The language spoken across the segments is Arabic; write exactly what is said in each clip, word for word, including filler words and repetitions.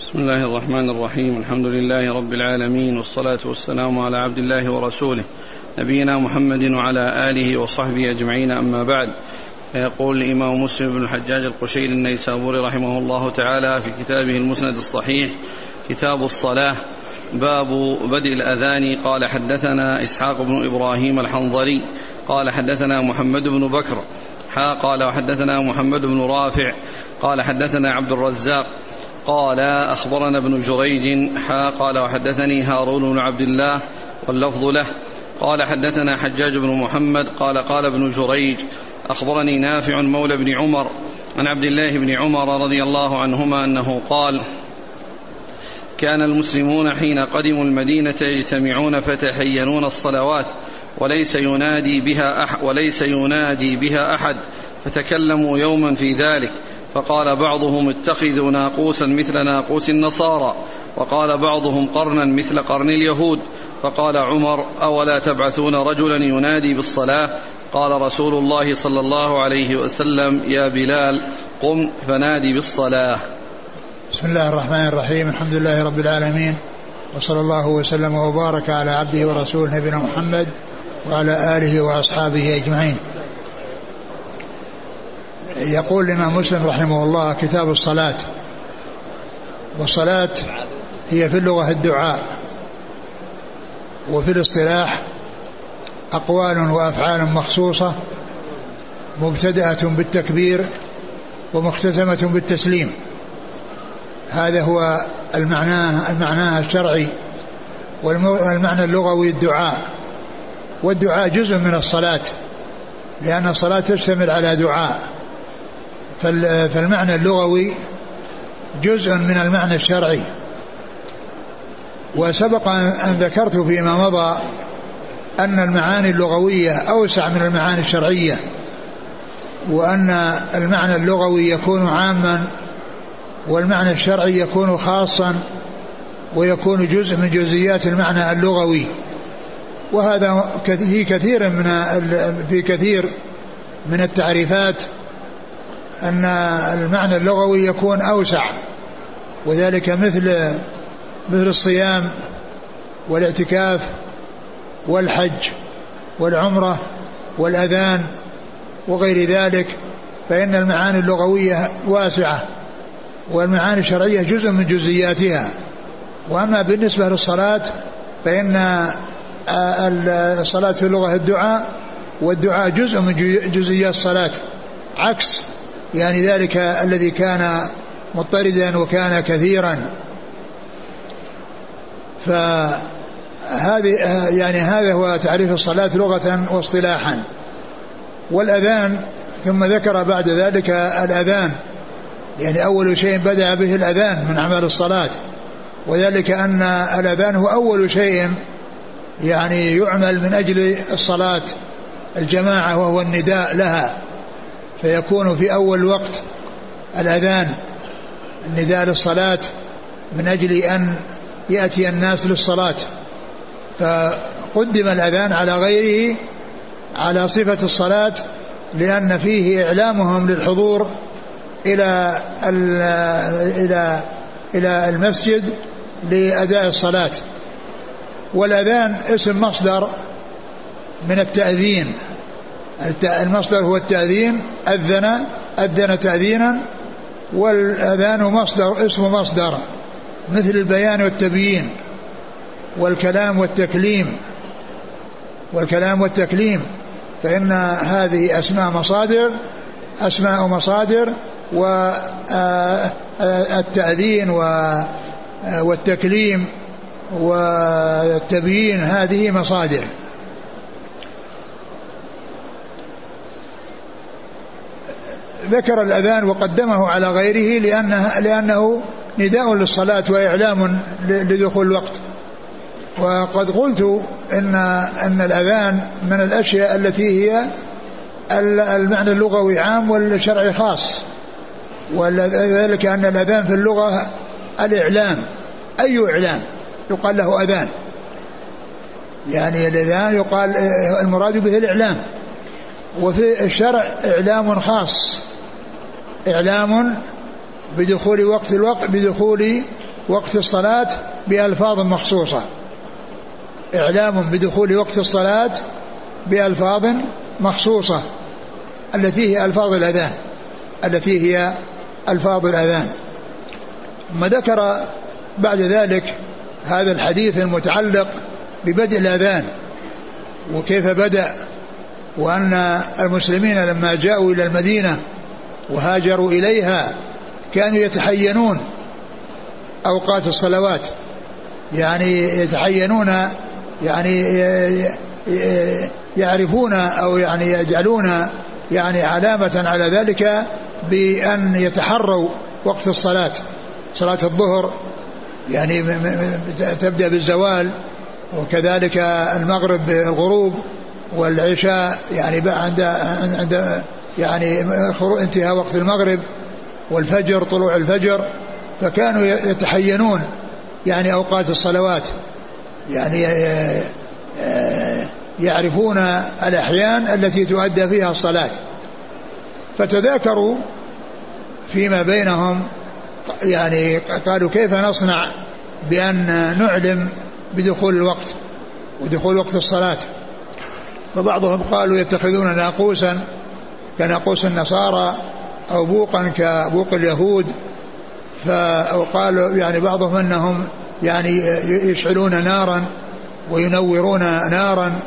بسم الله الرحمن الرحيم. الحمد لله رب العالمين، والصلاة والسلام على عبد الله ورسوله نبينا محمد وعلى آله وصحبه أجمعين، أما بعد. يقول الإمام مسلم بن الحجاج القشيري النيسابوري رحمه الله تعالى في كتابه المسند الصحيح كتاب الصلاة، باب بدء الأذان. قال حدثنا إسحاق بن إبراهيم الحنظلي قال حدثنا محمد بن بكر حا قال وحدثنا محمد بن رافع قال حدثنا عبد الرزاق قال أخبرنا ابن جريج حا قال وحدثني هارون بن عبد الله واللفظ له قال حدثنا حجاج بن محمد قال قال ابن جريج أخبرني نافع مولى بن عمر عن عبد الله بن عمر رضي الله عنهما أنه قال: كان المسلمون حين قدموا المدينة يجتمعون فتحينون الصلوات وليس ينادي بها أحد, وليس ينادي بها أحد فتكلموا يوما في ذلك، فقال بعضهم اتخذوا ناقوسا مثل ناقوس النصارى، وقال بعضهم قرنا مثل قرن اليهود. فقال عمر: أولا تبعثون رجلا ينادي بالصلاة؟ قال رسول الله صلى الله عليه وسلم: يا بلال قم فنادي بالصلاة. بسم الله الرحمن الرحيم. الحمد لله رب العالمين، وصلى الله وسلم وبارك على عبده ورسوله نبينا محمد وعلى آله وأصحابه أجمعين. يقول الإمام مسلم رحمه الله: كتاب الصلاة. والصلاة هي في اللغة الدعاء، وفي الاصطلاح أقوال وأفعال مخصوصة مبتدأة بالتكبير ومختتمة بالتسليم. هذا هو المعنى المعنى الشرعي، والمعنى اللغوي الدعاء. والدعاء جزء من الصلاة، لأن الصلاة تشتمل على دعاء، فالمعنى اللغوي جزء من المعنى الشرعي. وسبق أن ذكرت فيما مضى أن المعاني اللغوية أوسع من المعاني الشرعية، وأن المعنى اللغوي يكون عاما والمعنى الشرعي يكون خاصا، ويكون جزء من جزئيات المعنى اللغوي. وهذا في كثير من في كثير من التعريفات أن المعنى اللغوي يكون أوسع، وذلك مثل مثل الصيام والاعتكاف والحج والعمرة والأذان وغير ذلك، فإن المعاني اللغوية واسعة، والمعاني الشرعية جزء من جزئياتها. وأما بالنسبة للصلاة فإن الصلاة في اللغة الدعاء، والدعاء جزء من جزئيات الصلاة، عكس يعني ذلك الذي كان مضطردا وكان كثيرا. فهذه يعني هذا هو تعريف الصلاة لغة واصطلاحا. والأذان ثم ذكر بعد ذلك الأذان، يعني أول شيء بدأ به الأذان من أعمال الصلاة، وذلك أن الأذان هو أول شيء يعني يعمل من أجل الصلاة الجماعة، وهو النداء لها، فيكون في أول وقت الأذان النداء للصلاة من أجل أن يأتي الناس للصلاة، فقدم الأذان على غيره على صفة الصلاة، لأن فيه إعلامهم للحضور إلى إلى إلى المسجد لأداء الصلاة. والأذان اسم مصدر من التأذين، المصدر هو التأذين، أذن أذن تأذينا، والأذان مصدر اسم مصدر مثل البيان والتبيين والكلام والتكليم والكلام والتكليم فإن هذه أسماء مصادر أسماء مصادر والتأذين والتكليم والتبيين هذه مصادر. ذكر الأذان وقدمه على غيره لأنه, لأنه نداء للصلاة وإعلام لدخول الوقت. وقد قلت إن, إن الأذان من الأشياء التي هي المعنى اللغوي عام والشرعي خاص، وذلك أن الأذان في اللغة الإعلام. أي إعلام يقال له أذان؟ يعني الأذان يقال المراد به الإعلام، وفي الشرع إعلام خاص، إعلام بدخول وقت الوقت بدخول وقت الصلاة بألفاظ مخصوصة، إعلام بدخول وقت الصلاة بألفاظ مخصوصة التي هي ألفاظ الأذان التي هي ألفاظ الأذان. ثم ذكر بعد ذلك هذا الحديث المتعلق ببدء الأذان وكيف بدأ، وأن المسلمين لما جاءوا إلى المدينة وهاجروا إليها كانوا يتحينون أوقات الصلوات، يعني يتحينون يعني يعرفون أو يعني يجعلون يعني علامة على ذلك بأن يتحروا وقت الصلاة. صلاة الظهر يعني تبدأ بالزوال، وكذلك المغرب بالغروب، والعشاء يعني عند عند يعني انتهاء وقت المغرب، والفجر طلوع الفجر. فكانوا يتحينون يعني أوقات الصلوات، يعني يعرفون الأحيان التي تؤدى فيها الصلاة. فتذاكروا فيما بينهم يعني قالوا كيف نصنع بأن نعلم بدخول الوقت ودخول وقت الصلاة. فبعضهم قالوا يتخذون ناقوسا كناقوس النصارى أو بوقا كبوق اليهود، فقالوا يعني بعضهم أنهم يعني يشعلون نارا وينورون نارا.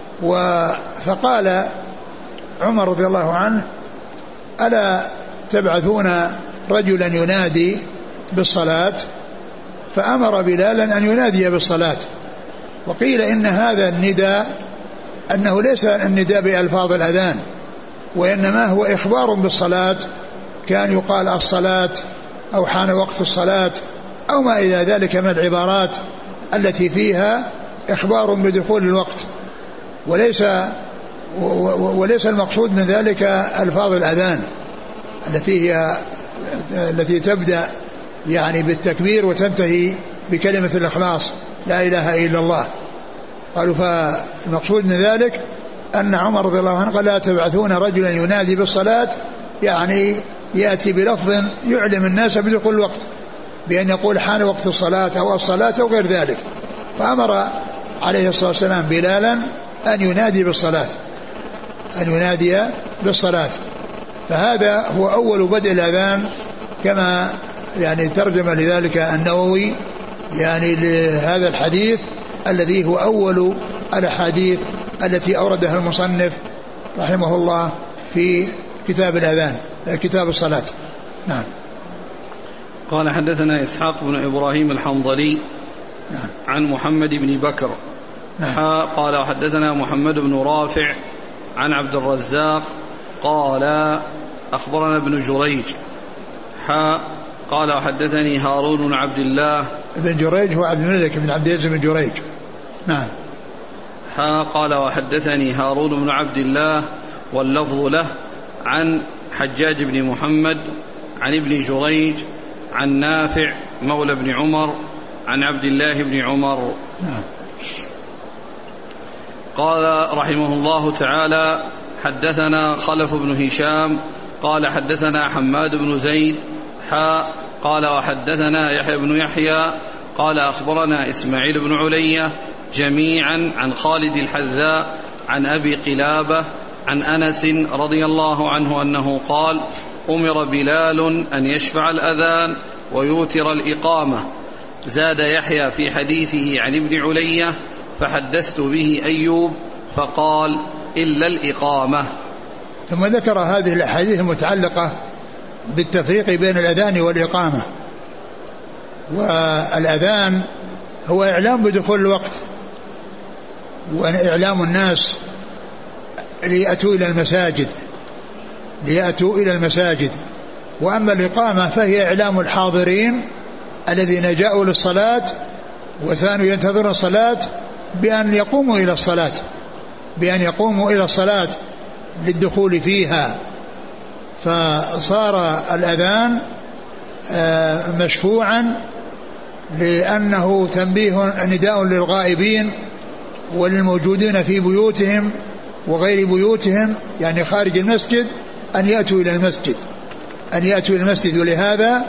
فقال عمر رضي الله عنه ألا تبعثون رجلا ينادي بالصلاة؟ فأمر بلالا أن ينادي بالصلاة. وقيل إن هذا النداء أنه ليس النداء بألفاظ الأذان، وإنما هو إخبار بالصلاة، كان يقال الصلاة أو حان وقت الصلاة أو ما إلى ذلك من العبارات التي فيها إخبار بدخول الوقت، وليس وليس المقصود من ذلك ألفاظ الأذان التي هي التي تبدأ يعني بالتكبير وتنتهي بكلمة الإخلاص لا إله إلا الله. قالوا فالمقصود من ذلك أن عمر رضي الله عنه قال لا تبعثون رجلا ينادي بالصلاة، يعني يأتي بلفظ يعلم الناس بدخول الوقت بأن يقول حان وقت الصلاة أو الصلاة أو غير ذلك. فأمر عليه الصلاة والسلام بلالا أن ينادي بالصلاة أن ينادي بالصلاة. فهذا هو أول بدء الأذان كما يعني ترجم لذلك النووي يعني لهذا الحديث الذي هو أول الأحاديث التي أوردها المصنف رحمه الله في كتاب الأذان كتاب الصلاة. نعم. قال حدثنا إسحاق بن إبراهيم الحنظلي نعم. عن محمد بن بكر نعم. قال وحدثنا محمد بن رافع عن عبد الرزاق قال أخبرنا ابن جريج حا قال وحدثني هارون بن عبد الله. ابن جريج هو عبد الملك بن عبد العزيز بن جريج. نعم. حا قال وحدثني هارون بن عبد الله واللفظ له عن حجاج بن محمد عن ابن جريج عن نافع مولى بن عمر عن عبد الله بن عمر. نعم. قال رحمه الله تعالى حدثنا خلف بن هشام قال حدثنا حماد بن زيد حا قال وحدثنا يحيى بن يحيى قال أخبرنا إسماعيل بن علية جميعا عن خالد الحذاء عن أبي قلابة عن أنس رضي الله عنه أنه قال أمر بلال أن يشفع الأذان ويوتر الإقامة. زاد يحيى في حديثه عن ابن علية فحدثت به أيوب فقال إلا الإقامة. ثم ذكر هذه الأحاديث المتعلقة بالتفريق بين الأذان والإقامة. والأذان هو إعلام بدخول الوقت وإعلام الناس ليأتوا إلى المساجد ليأتوا إلى المساجد وأما الإقامة فهي إعلام الحاضرين الذين جاءوا للصلاة وثانوا ينتظرون الصلاة بأن يقوموا إلى الصلاة بأن يقوموا إلى الصلاة للدخول فيها. فصار الأذان مشفوعا لأنه تنبيه نداء للغائبين وللموجودين في بيوتهم وغير بيوتهم يعني خارج المسجد أن يأتوا إلى المسجد أن يأتوا إلى المسجد ولهذا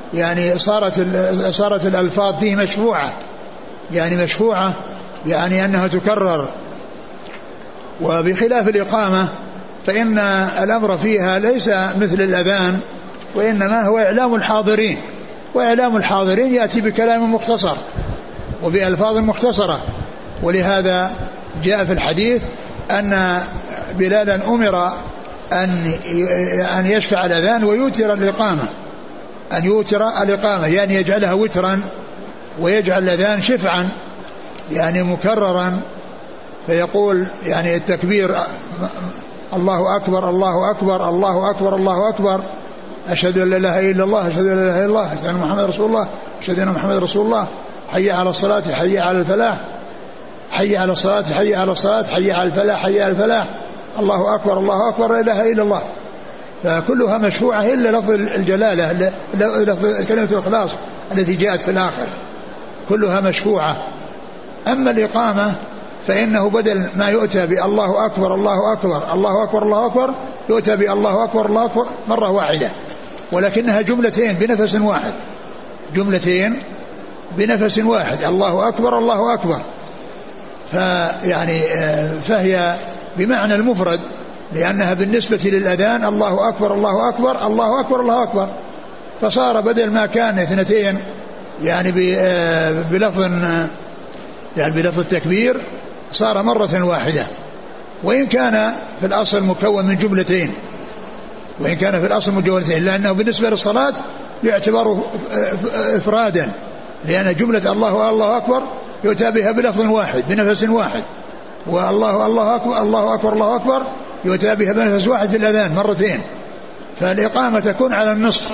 يعني صارت صارت الألفاظ فيه مشفوعة، يعني مشفوعة يعني أنها تكرر. وبخلاف الإقامة فإن الأمر فيها ليس مثل الأذان، وإنما هو إعلام الحاضرين، وإعلام الحاضرين يأتي بكلام مختصر وبألفاظ مختصرة. ولهذا جاء في الحديث أن بلالا أمر أن أن يشفع الأذان ويوتر الإقامة، أن يوتر الإقامة يعني يجعلها وترا، ويجعل الأذان شفعا يعني مكررا، فيقول يعني التكبير الله أكبر الله أكبر الله أكبر الله أكبر، أشهد أن لا إله إلا الله أشهد أن لا إله إلا الله أشهد أن محمد رسول الله أشهد أن محمد رسول الله، حي على الصلاة حي على الفلاح حي على الصلاة حي على الصلاة حي على الفلاح حي على الفلاح، الله أكبر الله أكبر لا إله إلا الله. فكلها مشروعة إلا لفظ الجلالة، لفظ كلمة الإخلاص التي جاءت في الآخر كلها مشروعة. أما الإقامة فإنه بدل ما يؤتى بالله أكبر الله أكبر الله أكبر الله أكبر يؤتى بالله أكبر الله أكبر مرة واحدة، ولكنها جملتين بنفس واحد، جملتين بنفس واحد، الله أكبر الله أكبر. فيعني فهي بمعنى المفرد، لأنها بالنسبة للأذان الله أكبر الله أكبر الله أكبر الله أكبر، فصار بدل ما كان اثنتين يعني بلفظ يعني بلفظ التكبير صار مرة واحدة، وإن كان في الأصل مكون من جملتين وإن كان في الأصل مكونتين لأنه بالنسبة للصلاة يعتبر إفرادا، لأن جملة الله الله أكبر يؤتى بها بلفظ واحد بنفس واحد، والله الله أكبر الله أكبر الله أكبر يؤتى بها بنفس واحد في الأذان مرتين، فالإقامة تكون على النصف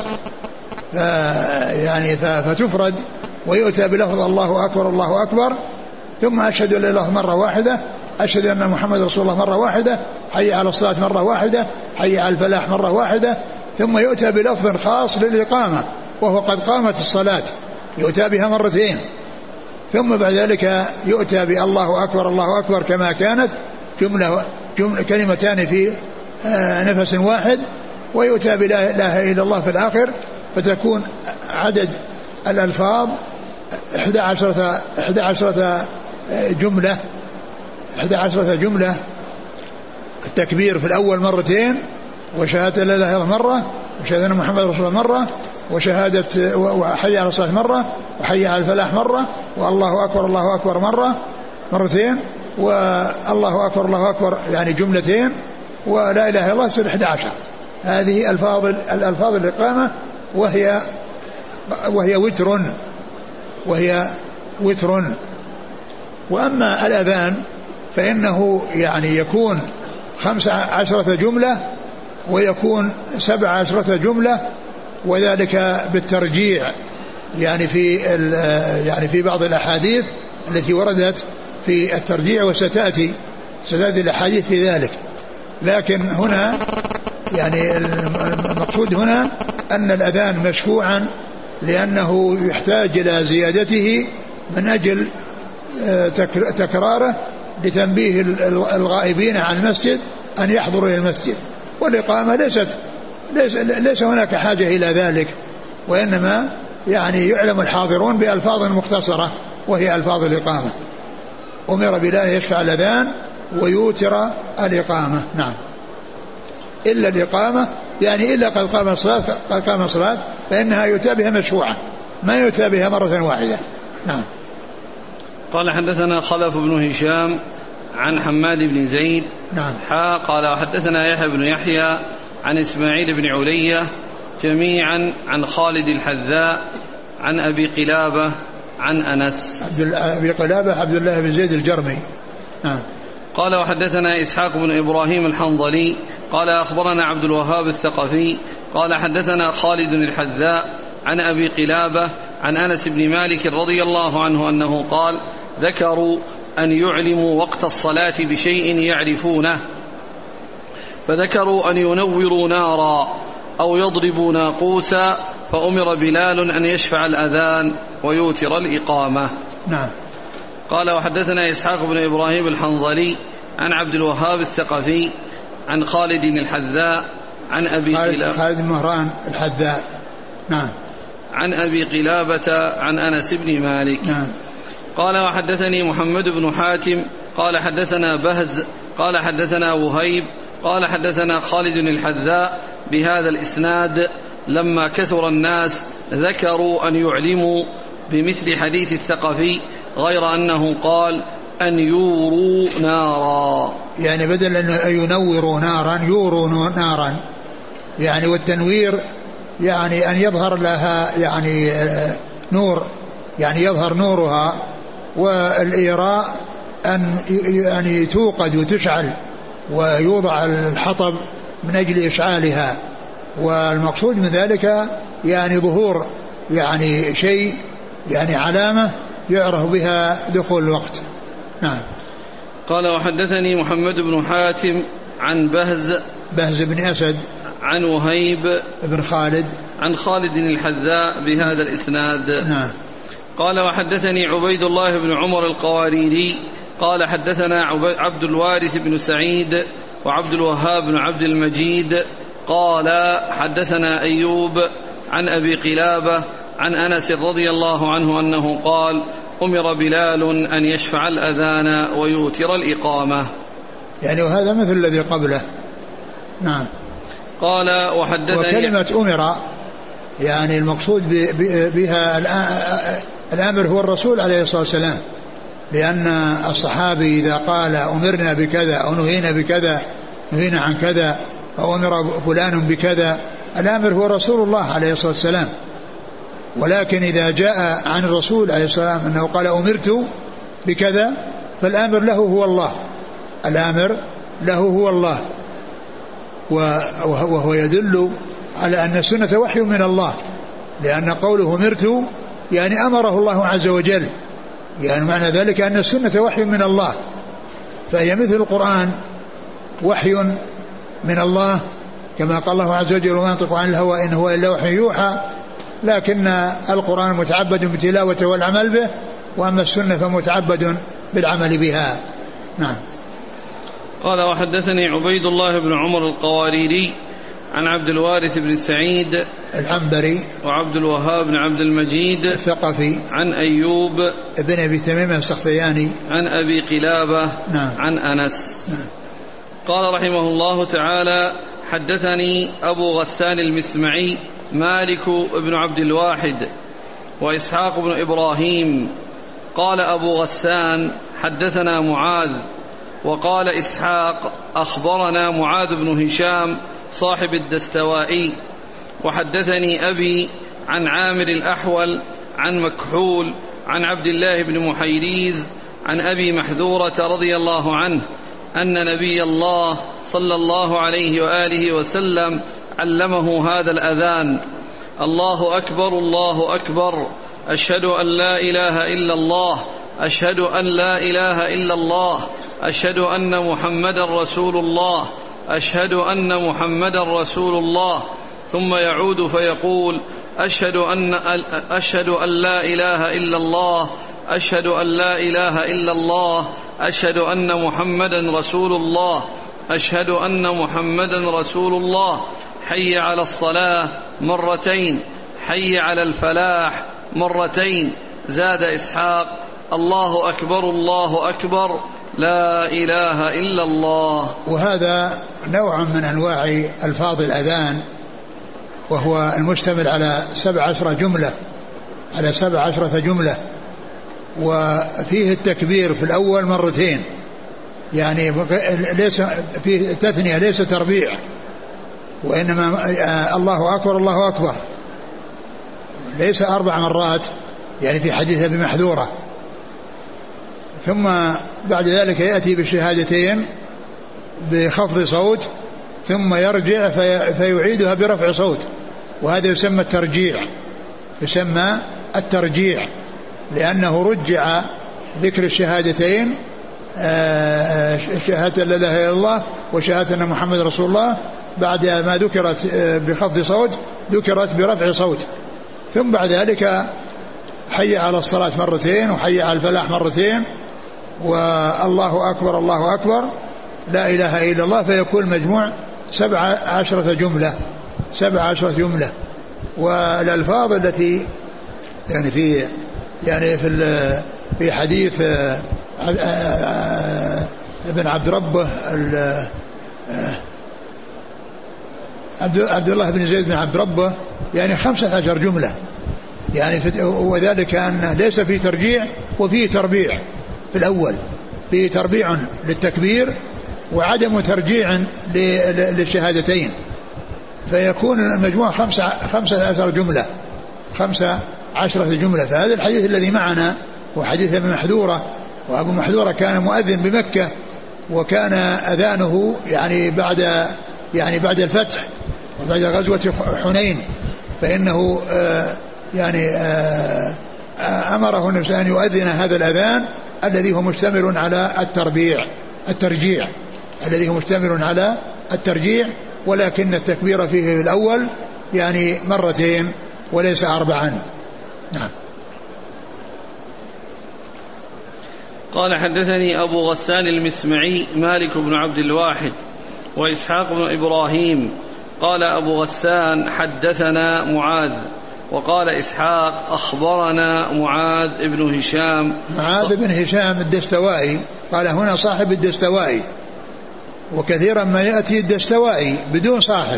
يعني فتفرد ويؤتى بلفظ الله أكبر الله أكبر، ثم أشهد أن لا إله إلا الله مرة واحدة، أشهد أن محمد رسول الله مرة واحدة، حي على الصلاة مرة واحدة، حي على الفلاح مرة واحدة، ثم يؤتى بلفظ خاص للإقامة وهو قد قامت الصلاة يؤتى بها مرتين، ثم بعد ذلك يؤتى بالله أكبر الله أكبر كما كانت جملة, جملة كلمتان في نفس واحد، ويؤتى بلا إله إلا الله في الآخر، فتكون عدد الألفاظ إحدى عشرة إحدى عشرة جملة إحدى عشرة جملة، التكبير في الأول مرتين، وشهادة لا إله إلا الله مرة، وشهادة أن محمد رسول الله مرة، وشهادة وحي على الصلاة مرة، وحي على الفلاح مرة، والله أكبر الله أكبر مرة مرتين، والله أكبر الله أكبر يعني جملتين، ولا إله إلا الله سنة إحدى عشر. هذه الألفاظ الألفاظ الإقامة وهي وهي وتر وهي وتر. وأما الأذان فإنه يعني يكون خمس عشرة جملة ويكون سبع عشرة جملة، وذلك بالترجيع يعني في يعني في بعض الأحاديث التي وردت في الترجيع، وستأتي ستأتي الأحاديث في ذلك. لكن هنا يعني المقصود هنا أن الأذان مشفوعا لأنه يحتاج إلى زيادته من أجل تكراره لتنبيه الغائبين عن المسجد أن يحضروا إلى المسجد، والإقامة ليست ليس, ليس هناك حاجة إلى ذلك، وإنما يعني يعلم الحاضرون بألفاظ مختصرة وهي ألفاظ الإقامة. أمر بلال يشفع الأذان ويوتر الإقامة. نعم، إلا الإقامة يعني إلا قد قام الصلاة قد قام الصلاة فإنها يؤتى بها مشروعة، ما يؤتى بها مرة واحدة. نعم. قال حدثنا خلف بن هشام عن حماد بن زيد. نعم. حا قال حدثنا يحيى بن يحيى عن إسماعيل بن علية جميعا عن خالد الحذاء عن أبي قلابة عن أنس. أبي قلابة عبد الله بن زيد الجرمي. نعم. قال وحدثنا إسحاق بن إبراهيم الحنظلي قال أخبرنا عبد الوهاب الثقفي قال حدثنا خالد الحذاء عن أبي قلابة عن أنس بن مالك رضي الله عنه أنه قال ذكروا أن يعلموا وقت الصلاة بشيء يعرفونه، فذكروا أن ينوروا نارا أو يضربوا ناقوسا، فأمر بلال أن يشفع الأذان ويوتر الإقامة. نعم. قال وحدثنا إسحاق بن إبراهيم الحنظلي عن عبد الوهاب الثقفي عن خالد الحذاء عن أبي خالد, خالد مهران الحذاء. نعم. عن أبي قلابة عن أنس بن مالك. نعم. قال وحدثني محمد بن حاتم قال حدثنا بهز قال حدثنا وهيب قال حدثنا خالد الحذاء بهذا الإسناد لما كثر الناس ذكروا أن يعلموا بمثل حديث الثقفي غير أنه قال أن يوروا نارا، يعني بدل أن ينوروا نارا يوروا نارا، يعني والتنوير يعني أن يظهر لها يعني نور، يعني يظهر نورها، والإيراء أن يعني توقد وتشعل ويوضع الحطب من أجل إشعالها، والمقصود من ذلك يعني ظهور يعني شيء يعني علامة يعرف بها دخول الوقت. نعم. قال وحدثني محمد بن حاتم عن بهز بهز بن أسد عن وهيب بن خالد عن خالد الحذاء بهذا الإسناد. نعم. قال وحدثني عبيد الله بن عمر القواريري قال حدثنا عبد الوارث بن سعيد وعبد الوهاب بن عبد المجيد قال حدثنا أيوب عن أبي قلابة عن أنس رضي الله عنه أنه قال أمر بلال أن يشفع الأذان ويوتر الإقامة، يعني وهذا مثل الذي قبله. نعم. قال وحدثني وكلمة أمر يعني المقصود بها الآمر هو الرسول عليه الصلاة والسلام، لأن الصحابي إذا قال أمرنا بكذا أو نهينا بكذا نهينا عن كذا أو أمر فلان بكذا، الآمر هو رسول الله عليه الصلاة والسلام. ولكن إذا جاء عن الرسول عليه الصلاة والسلام أنه قال أمرت بكذا فالآمر له هو الله، الآمر له هو الله، وهو يدل على أن السنة وحي من الله، لأن قوله أمرت يعني أمره الله عز وجل، يعني معنى ذلك أن السنة وحي من الله، فهي مثل القرآن وحي من الله، كما قال الله عز وجل وما ينطق عن الهوى إن هو إلا وحي يوحى، لكن القرآن متعبد بتلاوته والعمل به، وأما السنة فمتعبد بالعمل بها. نعم. قال وحدثني عبيد الله بن عمر القواريري عن عبد الوارث بن سعيد العنبري وعبد الوهاب بن عبد المجيد الثقفي عن أيوب ابن أبي تميم السختياني عن أبي قلابة نعم. عن أنس. نعم. قال رحمه الله تعالى حدثني أبو غسان المسمعي مالك بن عبد الواحد وإسحاق بن إبراهيم قال أبو غسان حدثنا معاذ، وقال إسحاق أخبرنا معاذ بن هشام صاحب الدستوائي، وحدثني أبي عن عامر الأحول عن مكحول عن عبد الله بن محيريز عن أبي محذورة رضي الله عنه أن نبي الله صلى الله عليه وآله وسلم علمه هذا الأذان: الله أكبر الله أكبر، أشهد أن لا إله إلا الله، أشهد أن لا إله إلا الله، أشهد أن محمدا رسول الله، أشهد أن محمدا رسول الله. ثم يعود فيقول: أشهد أن أشهد أن لا إله إلا الله، أشهد أن لا إله إلا الله، أشهد أن محمدا رسول الله، أشهد أن محمدا رسول الله. حي على الصلاة مرتين، حي على الفلاح مرتين. زاد إسحاق: الله أكبر الله أكبر، لا إله إلا الله. وهذا نوع من أنواع ألفاظ الأذان، وهو المشتمل على سبع عشرة جملة على سبع عشرة جملة وفيه التكبير في الأول مرتين، يعني ليس فيه تثنية، ليس تربيع، وإنما الله أكبر الله أكبر، ليس أربع مرات يعني في حديث أبي محذورة. ثم بعد ذلك يأتي بالشهادتين بخفض صوت، ثم يرجع في فيعيدها برفع صوت، وهذا يسمى الترجيع، يسمى الترجيع لأنه رجع ذكر الشهادتين، شهادة لا إله إلا الله وشهادة أن محمد رسول الله، بعد ما ذكرت بخفض صوت ذكرت برفع صوت. ثم بعد ذلك حي على الصلاة مرتين، وحي على الفلاح مرتين، والله أكبر الله أكبر، لا إله إلا الله، فيكون مجموع سبع عشرة جملة سبع عشرة جملة والألفاظ التي يعني في يعني في في حديث ابن عبد ربه عبد الله بن زيد بن عبد ربه يعني خمسة عشر جملة يعني، وذلك أن ليس في ترجيع وفيه تربيع في الأول، فيه تربيع للتكبير وعدم ترجيع للشهادتين، فيكون المجموع خمسة, خمسة عشر جملة خمسة عشرة جملة. فهذا الحديث الذي معنا هو حديث ابن محذورة، وأبو محذورة كان مؤذن بمكة، وكان أذانه يعني بعد يعني بعد الفتح وبعد غزوة حنين، فإنه آه يعني آه أمره النبي أن يؤذن هذا الأذان الذي هو مشتمل على التربيع الترجيع الذي هو مشتمل على الترجيع، ولكن التكبير فيه الأول يعني مرتين وليس أربعا. نعم. قال حدثني أبو غسان المسمعي مالك بن عبد الواحد وإسحاق بن إبراهيم قال أبو غسان حدثنا معاذ، وقال إسحاق أخبرنا معاذ بن هشام معاذ بن هشام الدستوائي، قال هنا صاحب الدستوائي، وكثيرا ما يأتي الدستوائي بدون صاحب،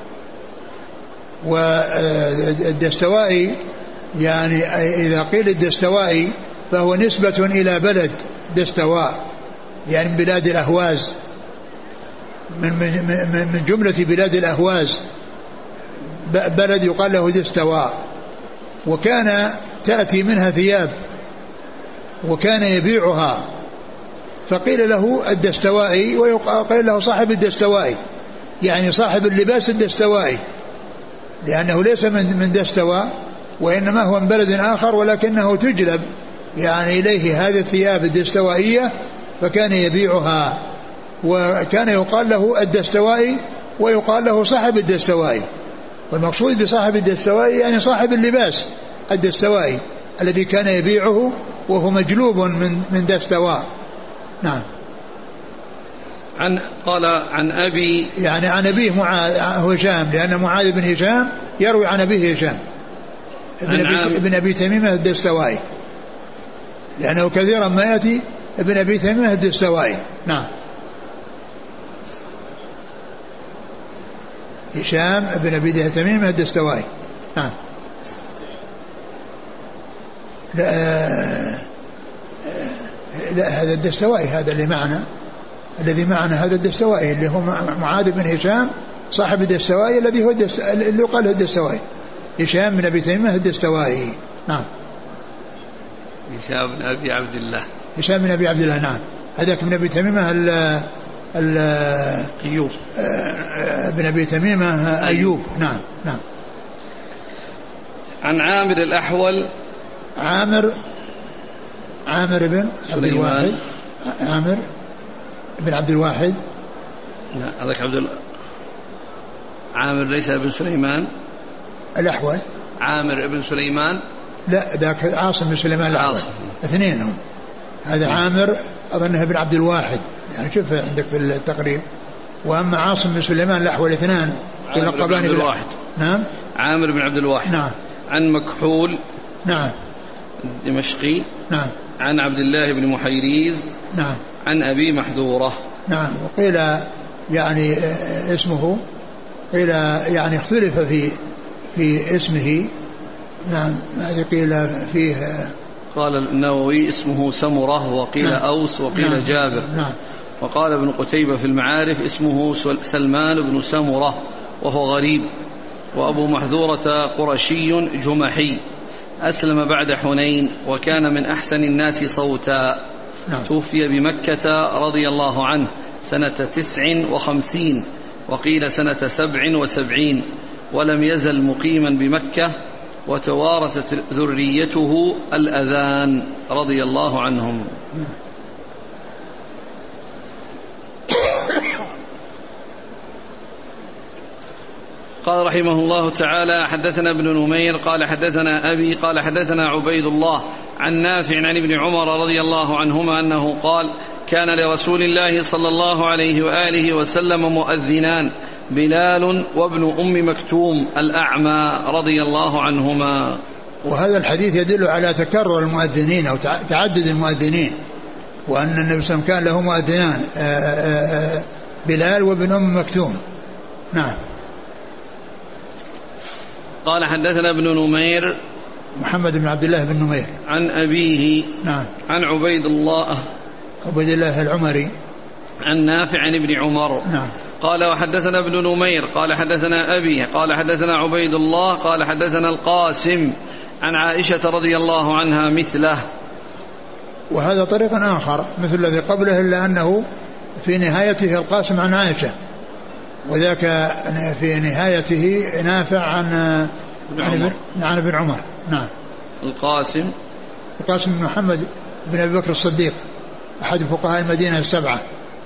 والدستوائي يعني إذا قيل الدستوائي فهو نسبة إلى بلد دستواء، يعني من بلاد الأهواز، من, من, من جملة بلاد الأهواز بلد يقال له دستواء، وكان تأتي منها ثياب وكان يبيعها، فقيل له الدستوائي وقيل له صاحب الدستوائي، يعني صاحب اللباس الدستوائي، لأنه ليس من من دستواء وإنما هو من بلد آخر، ولكنه تجلب يعني إليه هذه الثياب الدستوائية فكان يبيعها، وكان يقال له الدستوائي ويقال له صاحب الدستوائي. والمقصود بصاحب الدستوائي يعني صاحب اللباس الدستوائي الذي كان يبيعه وهو مجلوب من من دستواء. نعم. عن قال عن أبي يعني عن أبيه معاذ هشام، لأن معاذ بن هشام يروي عن أبيه هشام ابن أبي, ابن أبي تميمة الدستوائي، لأنه كثيرا ما يأتي ابن أبي تميمة الدستوائي. نعم. هشام ابن أبي تميمة الدستوائي. نعم. لا, لا هذا الدستوائي هذا اللي معنا الذي معنا هذا الدستوائي اللي هو معاذ بن هشام صاحب الدستوائي الذي هو اللي يقال له الدستوائي، هشام بن أبي تميمة الدستوائي. نعم. هشام بن أبي عبد الله هشام بن أبي عبد الله. نعم. هذاك بن أبي تميمة ال ال أيوب بن أبي تميمة أيوب. نعم. نعم. عن عامر الأحول عامر عامر بن عبد الواحد عامر بن عبد الواحد. لا هذاك عبد ال... عامر ليس ابن سليمان الأحول. عامر ابن سليمان لا ذاك عاصم بن سليمان الأحول، اثنين هم. هذا عامر أظنه ابن عبد الواحد، يعني شوف عندك في التقريب. وأما عاصم بن سليمان الأحول اثنان يلقبان بالواحد. نعم. عامر بن عبد الواحد. نعم. عن مكحول. نعم. دمشقي. نعم. عن عبد الله بن محيريز. نعم. عن أبي محذورة. نعم. وقيل يعني اسمه قيل يعني اختلف في في اسمه. نعم. هذه قيل فيه قال النووي اسمه سمرة، وقيل نعم. أوس، وقيل نعم. جابر. نعم. وقال ابن قتيبة في المعارف اسمه سلمان بن سمرة وهو غريب. وأبو محذورة قرشي جمحي أسلم بعد حنين وكان من أحسن الناس صوتا. نعم. توفي بمكة رضي الله عنه سنة تسع وخمسين، وقيل سنة سبع وسبعين، ولم يزل مقيما بمكة، وتوارثت ذريته الأذان رضي الله عنهم. قال رحمه الله تعالى حدثنا ابن نمير قال حدثنا أبي قال حدثنا عبيد الله عن نافع عن ابن عمر رضي الله عنهما أنه قال كان لرسول الله صلى الله عليه وآله وسلم مؤذنان، بلال وابن أم مكتوم الأعمى رضي الله عنهما. وهذا الحديث يدل على تكرر المؤذنين أو تعدد المؤذنين، وأن النبي صلى الله عليه وسلم كان له مؤذنان بلال وابن أم مكتوم. نعم. قال حدثنا ابن نمير محمد بن عبد الله بن نمير عن أبيه نعم عن عبيد الله عبيد الله العمري عن نافع عن ابن عمر نعم. قال وحدثنا ابن نمير قال حدثنا أبي قال حدثنا عبيد الله قال حدثنا القاسم عن عائشة رضي الله عنها مثله. وهذا طريق آخر مثل الذي قبله، إلا أنه في نهايته القاسم عن عائشة، وذاك في نهايته نافع عن عن ابن عمر. نعم. القاسم القاسم بن محمد بن أبي بكر الصديق أحد فقهاء المدينة السبعة.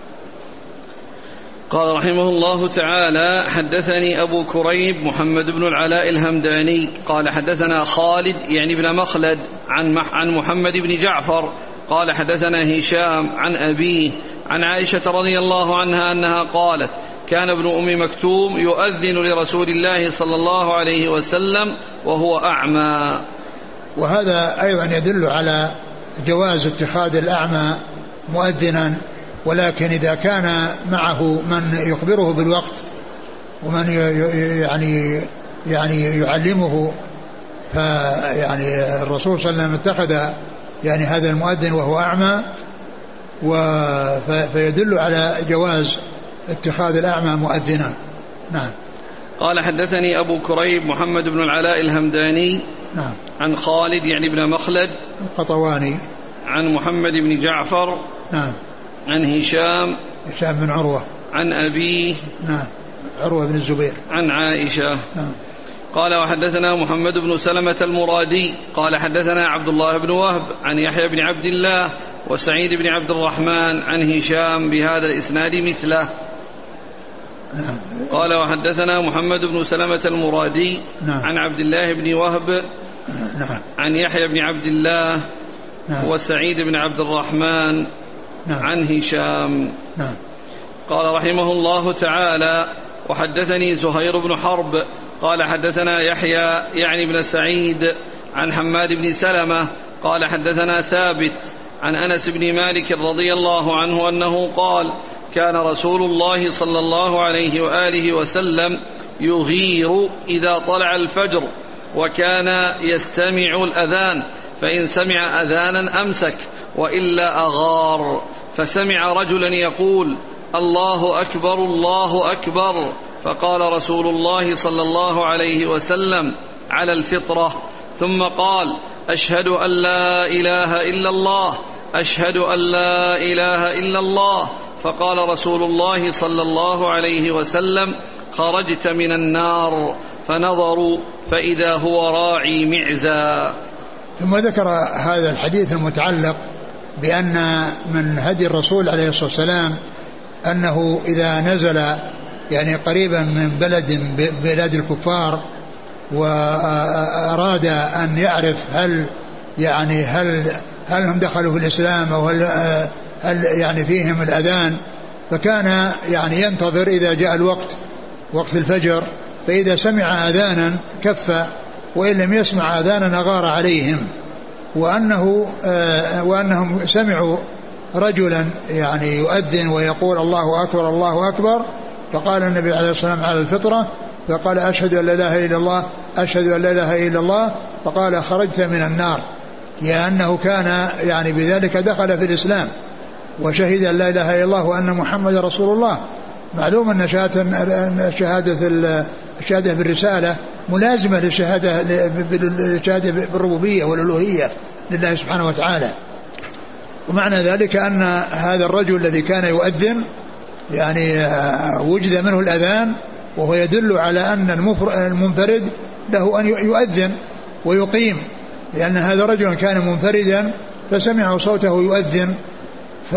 قال رحمه الله تعالى حدثني أبو كريب محمد بن العلاء الهمداني قال حدثنا خالد يعني بن مخلد عن عن محمد بن جعفر قال حدثنا هشام عن أبيه عن عائشة رضي الله عنها أنها قالت كان ابن أم مكتوم يؤذن لرسول الله صلى الله عليه وسلم وهو أعمى. وهذا أيضا يدل على جواز اتخاذ الأعمى مؤذنا، ولكن إذا كان معه من يخبره بالوقت ومن يعني يعني يعلمه، فيعني الرسول صلى الله عليه وسلم اتخذ يعني هذا المؤذن وهو أعمى، فيدل على جواز اتخاذ الأعمى مؤذنا. نعم. قال حدثني أبو كريب محمد بن العلاء الهمداني نعم. عن خالد يعني بن مخلد القطواني عن محمد بن جعفر نعم. عن هشام هشام بن عروة عن أبيه نعم عروة بن الزبير عن عائشة. نعم. قال وحدثنا محمد بن سلمة المرادي قال حدثنا عبد الله بن وهب عن يحيى بن عبد الله وسعيد بن عبد الرحمن عن هشام بهذا الإسناد مثله. نعم. قال وحدثنا محمد بن سلمة المرادي نعم. عن عبد الله بن وهب نعم. عن يحيى بن عبد الله نعم. وسعيد بن عبد الرحمن نعم. عن هشام. نعم. قال رحمه الله تعالى وحدثني زهير بن حرب قال حدثنا يحيى يعني بن سعيد عن حماد بن سلمة قال حدثنا ثابت عن أنس بن مالك رضي الله عنه أنه قال كان رسول الله صلى الله عليه وآله وسلم يغير إذا طلع الفجر، وكان يستمع الأذان، فإن سمع أذانا أمسك وإلا أغار، فسمع رجلا يقول الله أكبر الله أكبر، فقال رسول الله صلى الله عليه وسلم على الفطرة، ثم قال أشهد أن لا إله إلا الله أشهد أن لا إله إلا الله، فقال رسول الله صلى الله عليه وسلم خرجت من النار، فنظروا فإذا هو راعي معزى. ثم ذكر هذا الحديث المتعلق بأن من هدي الرسول عليه الصلاة والسلام أنه إذا نزل يعني قريبا من بلد بلاد الكفار وأراد أن يعرف هل يعني هل هل هم دخلوا في الإسلام أو هل, هل يعني فيهم الأذان، فكان يعني ينتظر إذا جاء الوقت وقت الفجر، فإذا سمع أذانا كف، وإن لم يسمع أذانا أغار عليهم، وأنه وأنهم سمعوا رجلا يعني يؤذن ويقول الله أكبر الله أكبر، فقال النبي عليه الصلاة والسلام على الفطرة، فقال أشهد أن لا إله إلا الله أشهد أن لا إله إلا الله، فقال خرجت من النار، لأنه كان يعني بذلك دخل في الإسلام وشهد أن لا إله إلا الله وأن محمد رسول الله. معلوم أن شهادة الشهادة بالرسالة ملازمة للشهادة للشهادة بالربوبية والألوهية لله سبحانه وتعالى، ومعنى ذلك أن هذا الرجل الذي كان يؤذن يعني وجد منه الأذان، وهو يدل على أن المنفرد له أن يؤذن ويقيم، لأن هذا رجل كان منفردا فسمعوا صوته يؤذن، ف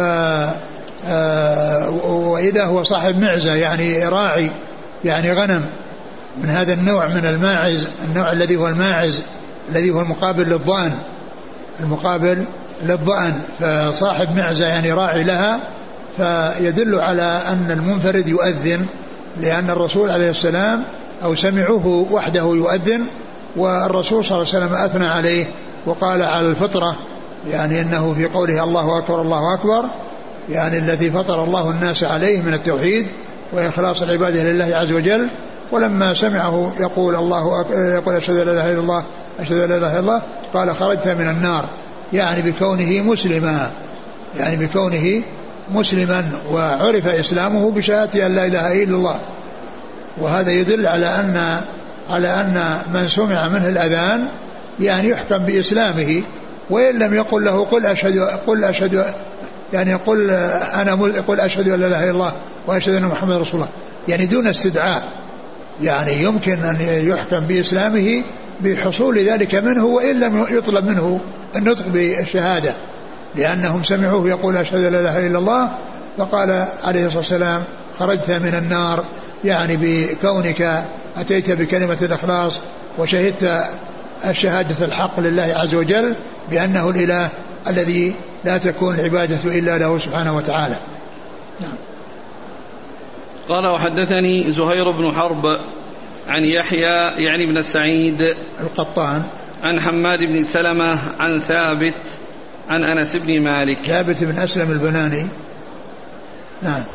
وإذا هو صاحب معزة يعني راعي يعني غنم من هذا النوع من الماعز، النوع الذي هو الماعز الذي هو المقابل للضأن المقابل للضأن فصاحب معزة يعني راعي لها، فيدل على أن المنفرد يؤذن لأن الرسول عليه السلام أو سمعوه وحده يؤذن، والرسول صلى الله عليه وسلم أثنى عليه وقال على الفطرة، يعني إنه في قوله الله أكبر الله أكبر يعني الذي فطر الله الناس عليه من التوحيد وإخلاص العبادة لله عز وجل. ولما سمعه يقول الله أكبر يقول أشهد أن لا إله إلا الله أشهد أن لا إله إلا الله قال خرجت من النار، يعني بكونه مسلما، يعني بكونه مسلما وعرف إسلامه بشهادة أن لا إله إلا الله. وهذا يدل على أن على أن من سمع منه الأذان يعني يحكم بإسلامه، وإن لم يقل له قل أشهد قل أشهد يعني قل أنا قل أشهد أن لا إله إلا الله وأشهد أن محمد رسول الله، يعني دون استدعاء، يعني يمكن أن يحكم بإسلامه بحصول ذلك منه وإن لم يطلب منه النطق بالشهادة، لأنهم سمعوه يقول أشهد أن لا إله إلا الله فقال عليه الصلاة والسلام خرجت من النار، يعني بكونك أتيت بكلمة الإخلاص وشهدت الشهادة الحق لله عز وجل بأنه الإله الذي لا تكون العبادة إلا له سبحانه وتعالى. نعم. قال وحدثني زهير بن حرب عن يحيى يعني بن سعيد القطان عن حماد بن سلمة عن ثابت عن أنس بن مالك. ثابت بن أسلم البناني. نعم.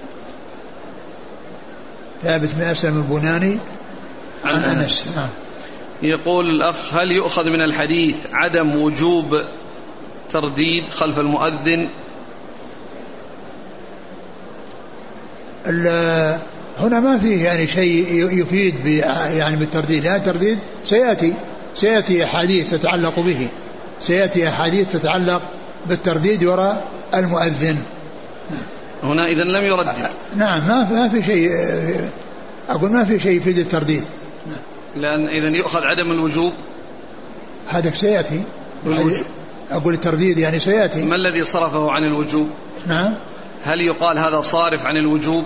ثابت بن أسلم البناني عن, عن أنس. نعم. يقول الأخ هل يؤخذ من الحديث عدم وجوب ترديد خلف المؤذن؟ هنا ما فيه يعني شيء يفيد يعني بالترديد، يعني الترديد سيأتي سيأتي أحاديث تتعلق به، سيأتي أحاديث تتعلق بالترديد وراء المؤذن. هنا إذن لم يردد. نعم ما في شيء، أقول ما في شيء يفيد الترديد، لأن إذن يؤخذ عدم الوجوب، هذا سيأتي. أقول الترديد يعني سيأتي. ما الذي صرفه عن الوجوب؟ نعم. هل يقال هذا صارف عن الوجوب؟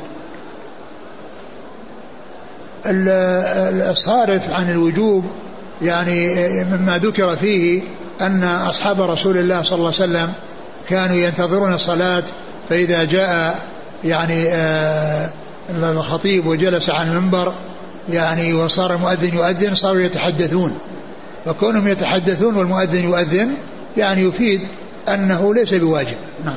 الصارف عن الوجوب يعني مما ذكر فيه أن أصحاب رسول الله صلى الله عليه وسلم كانوا ينتظرون الصلاة، فإذا جاء يعني الخطيب وجلس على المنبر يعني وصار المؤذن يؤذن صاروا يتحدثون، فكونهم يتحدثون والمؤذن يؤذن يعني يفيد أنه ليس بواجب. نعم.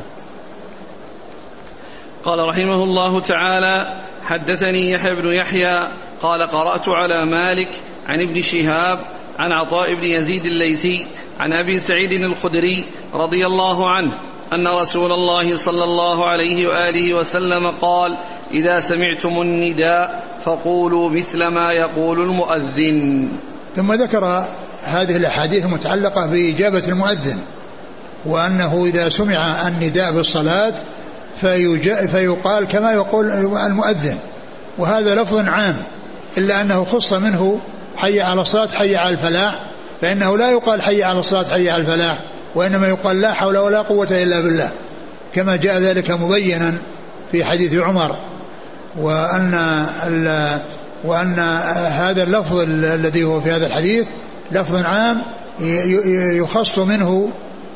قال رحمه الله تعالى حدثني يحيى بن يحيى قال قرأت على مالك عن ابن شهاب عن عطاء بن يزيد الليثي عن أبي سعيد الخدري رضي الله عنه أن رسول الله صلى الله عليه وآله وسلم قال إذا سمعتم النداء فقولوا مثل ما يقول المؤذن. ثم ذكر هذه الأحاديث المتعلقة بإجابة المؤذن، وأنه إذا سمع النداء بالصلاة فيقال كما يقول المؤذن، وهذا لفظ عام إلا أنه خص منه حي على الصلاة حي على الفلاح، فإنه لا يقال حي على الصلاة حي على الفلاح، وإنما يقال لا حول ولا قوة إلا بالله، كما جاء ذلك مبينا في حديث عمر. وأن وأن هذا اللفظ الذي هو في هذا الحديث لفظ عام يخص منه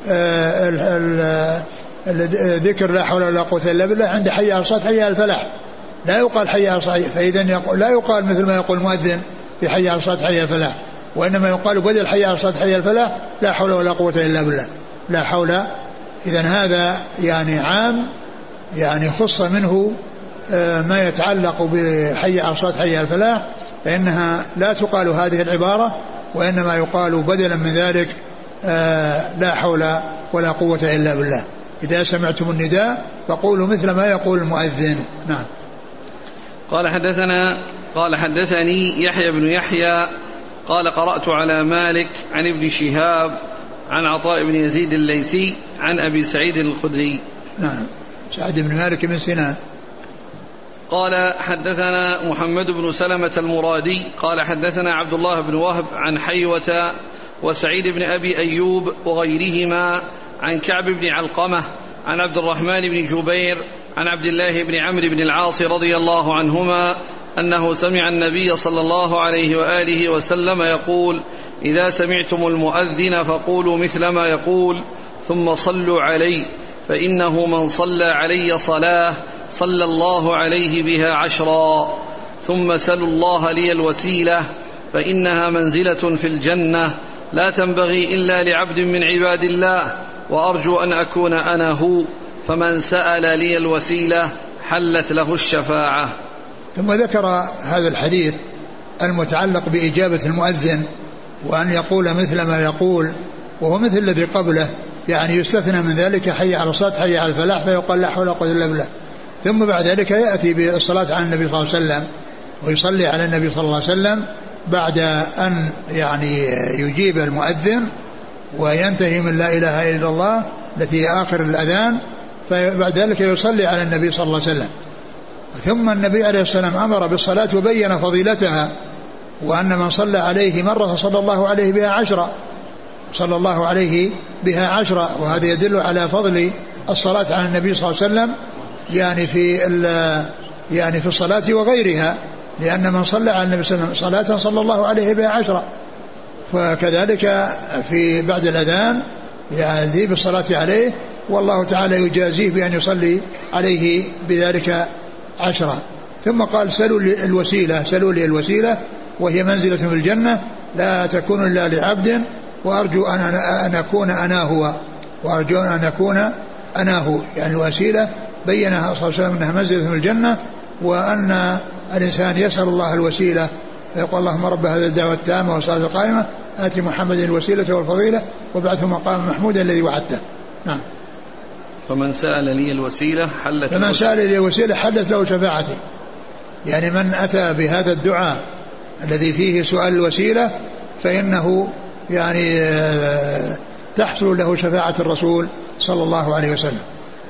ذكر لا حول ولا قوة إلا بالله عند حي على الصلاة حي على الفلاح، لا يقال حي على الصلاة، فإذا لا يقال مثل ما يقول المؤذن في حي على الصلاة حي على الفلاح، وإنما يقال بدل حي على الصلاة حي على الفلاح لا حول ولا قوة إلا بالله، لا حول. إذن هذا يعني عام، يعني خص منه ما يتعلق بحي على الصلاة حي على الفلاح، فإنها لا تقال هذه العبارة، وإنما يقال بدلا من ذلك لا حول ولا قوة إلا بالله. إذا سمعتم النداء فقولوا مثل ما يقول المؤذن. نعم. قال حدثنا قال حدثني يحيى بن يحيى قال قرأت على مالك عن ابن شهاب عن عطاء بن يزيد الليثي عن أبي سعيد الخدري. نعم. سعد بن مالك بن سنان. قال حدثنا محمد بن سلمة المرادي قال حدثنا عبد الله بن وهب عن حيوة وسعيد بن أبي أيوب وغيرهما عن كعب بن علقمة عن عبد الرحمن بن جبير عن عبد الله بن عمرو بن العاص رضي الله عنهما أنه سمع النبي صلى الله عليه وآله وسلم يقول إذا سمعتم المؤذن فقولوا مثل ما يقول ثم صلوا علي فإنه من صلى علي صلاة صلى الله عليه بها عشرا ثم سلوا الله لي الوسيلة فإنها منزلة في الجنة لا تنبغي إلا لعبد من عباد الله وأرجو أن أكون أنا هو، فمن سأل لي الوسيلة حلت له الشفاعة. ثم ذكر هذا الحديث المتعلق بإجابة المؤذن وأن يقول مثل ما يقول، وهو مثل الذي قبله، يعني يستثنى من ذلك حي على الصلاة حي على الفلاح فيقال لا حول ولا قوة إلا بالله. ثم بعد ذلك يأتي بالصلاة على النبي صلى الله عليه وسلم ويصلي على النبي صلى الله عليه وسلم بعد أن يعني يجيب المؤذن وينتهي من لا إله إلا الله التي هي آخر الأذان، فبعد ذلك يصلي على النبي صلى الله عليه وسلم. ثم النبي عليه السلام أمر بالصلاة وبين فضيلتها، وأن من صلى عليه مرة صلى الله عليه بها عشرة صلى الله عليه بها عشرة وهذا يدل على فضل الصلاة على النبي صلى الله عليه وسلم يعني في يعني في الصلاة وغيرها، لأن من صلى على النبي صلى الله عليه وسلم صلاة صلى الله عليه بها عشرة. فكذلك في بعد الأذان يعني بالصلاة عليه، والله تعالى يجازيه بأن يصلي عليه بذلك عشرة. ثم قال سلوا لي الوسيلة، سلوا لي الوسيلة وهي منزلة في الجنة لا تكون إلا لعبد وأرجو أن, أن أكون أنا هو، وأرجو أن أكون أنا هو. يعني الوسيلة بينها صلى الله عليه وسلم أنها منزلة في الجنة، وأن الإنسان يسأل الله الوسيلة فيقول اللهم رب هذا الدعوة التامة والصلاة القائمة آتي محمد الوسيلة والفضيلة وبعثه مقام محمود الذي وعدته. نعم. فمن سأل لي الوسيلة حلت فمن سأل لي الوسيلة حلت له شفاعتي، يعني من أتى بهذا الدعاء الذي فيه سؤال الوسيلة فإنه يعني تحصل له شفاعة الرسول صلى الله عليه وسلم.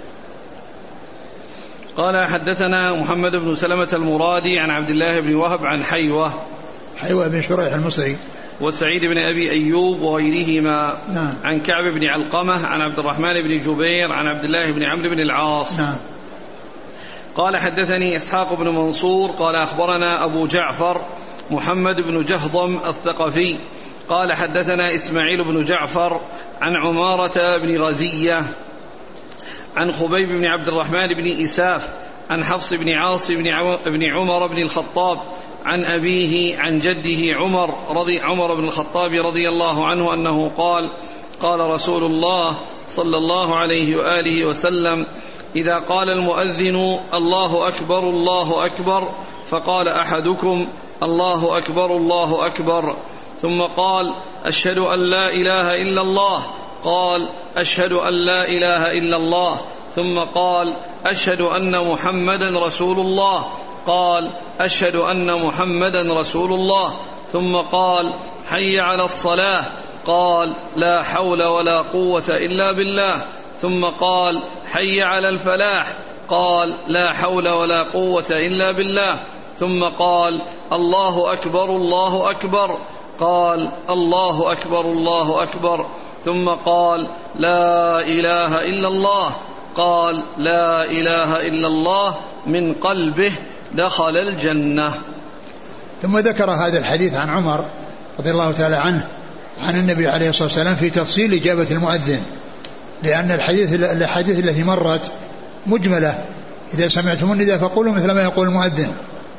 قال حدثنا محمد بن سلمة المرادي عن عبد الله بن وهب عن حيوة حيوة بن شريح المصري وسعيد بن أبي أيوب وغيرهما نعم. عن كعب بن علقمة عن عبد الرحمن بن جبير عن عبد الله بن عمرو بن العاص نعم. قال حدثني إسحاق بن منصور قال أخبرنا أبو جعفر محمد بن جهضم الثقفي قال حدثنا إسماعيل بن جعفر عن عمارة بن غزية عن خبيب بن عبد الرحمن بن إساف عن حفص بن عاص بن عمر بن الخطاب عن أبيه عن جده عمر رضي عمر بن الخطاب رضي الله عنه أنه قال قال رسول الله صلى الله عليه وآله وسلم إذا قال المؤذن الله أكبر الله أكبر فقال أحدكم الله أكبر الله أكبر ثم قال أشهد أن لا إله إلا الله قال أشهد أن لا إله إلا الله ثم قال أشهد أن محمدا رسول الله قال أشهد أن محمدا رسول الله ثم قال حي على الصلاة قال لا حول ولا قوة إلا بالله ثم قال حي على الفلاح قال لا حول ولا قوة إلا بالله ثم قال الله أكبر الله أكبر قال الله أكبر الله أكبر ثم قال لا إله إلا الله قال لا إله إلا الله من قلبه دخل الجنة. ثم ذكر هذا الحديث عن عمر رضي الله تعالى عنه عن النبي عليه الصلاة والسلام في تفصيل إجابة المؤذن، لأن الحديث الحديث التي مرت مجملة إذا سمعتم النداء فقولوا مثل ما يقول المؤذن،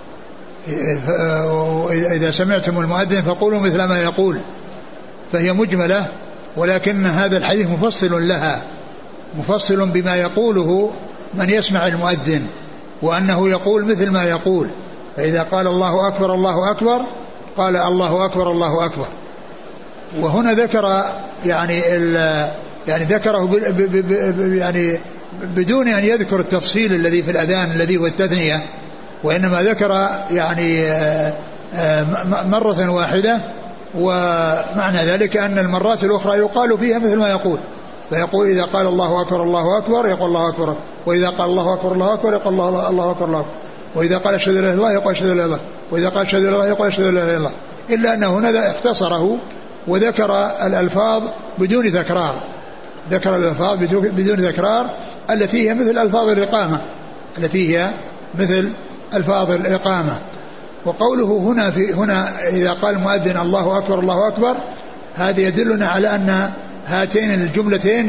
إذا سمعتم المؤذن فقولوا مثل ما يقول، فهي مجملة، ولكن هذا الحديث مفصل لها، مفصل بما يقوله من يسمع المؤذن، وأنه يقول مثل ما يقول. فإذا قال الله أكبر الله أكبر قال الله أكبر الله أكبر. وهنا ذكر يعني يعني ذكره ب ب ب يعني بدون أن يذكر التفصيل الذي في الأذان الذي هو التثنية، وإنما ذكر يعني مرة واحدة، ومعنى ذلك أن المرات الأخرى يقال فيها مثل ما يقول، فيقول إذا قال الله أكبر الله أكبر يقول الله أكبر، وإذا قال الله أكبر الله أكبر يقول الله الله أكبر الله أكبر، وإذا قال أشهد أن لا إله إلا الله يقول أشهد أن لا إله إلا الله، وإذا قال أشهد أن لا إله إلا الله يقول أشهد أن لا إله إلا الله، إلا أنه هنا اختصره وذكر الألفاظ بدون تكرار، ذكر الألفاظ بدون تكرار التي هي مثل ألفاظ الإقامة التي هي مثل ألفاظ الإقامة. وقوله هنا في هنا إذا قال المؤذن الله أكبر الله أكبر، هذا يدلنا على أن هاتين الجملتين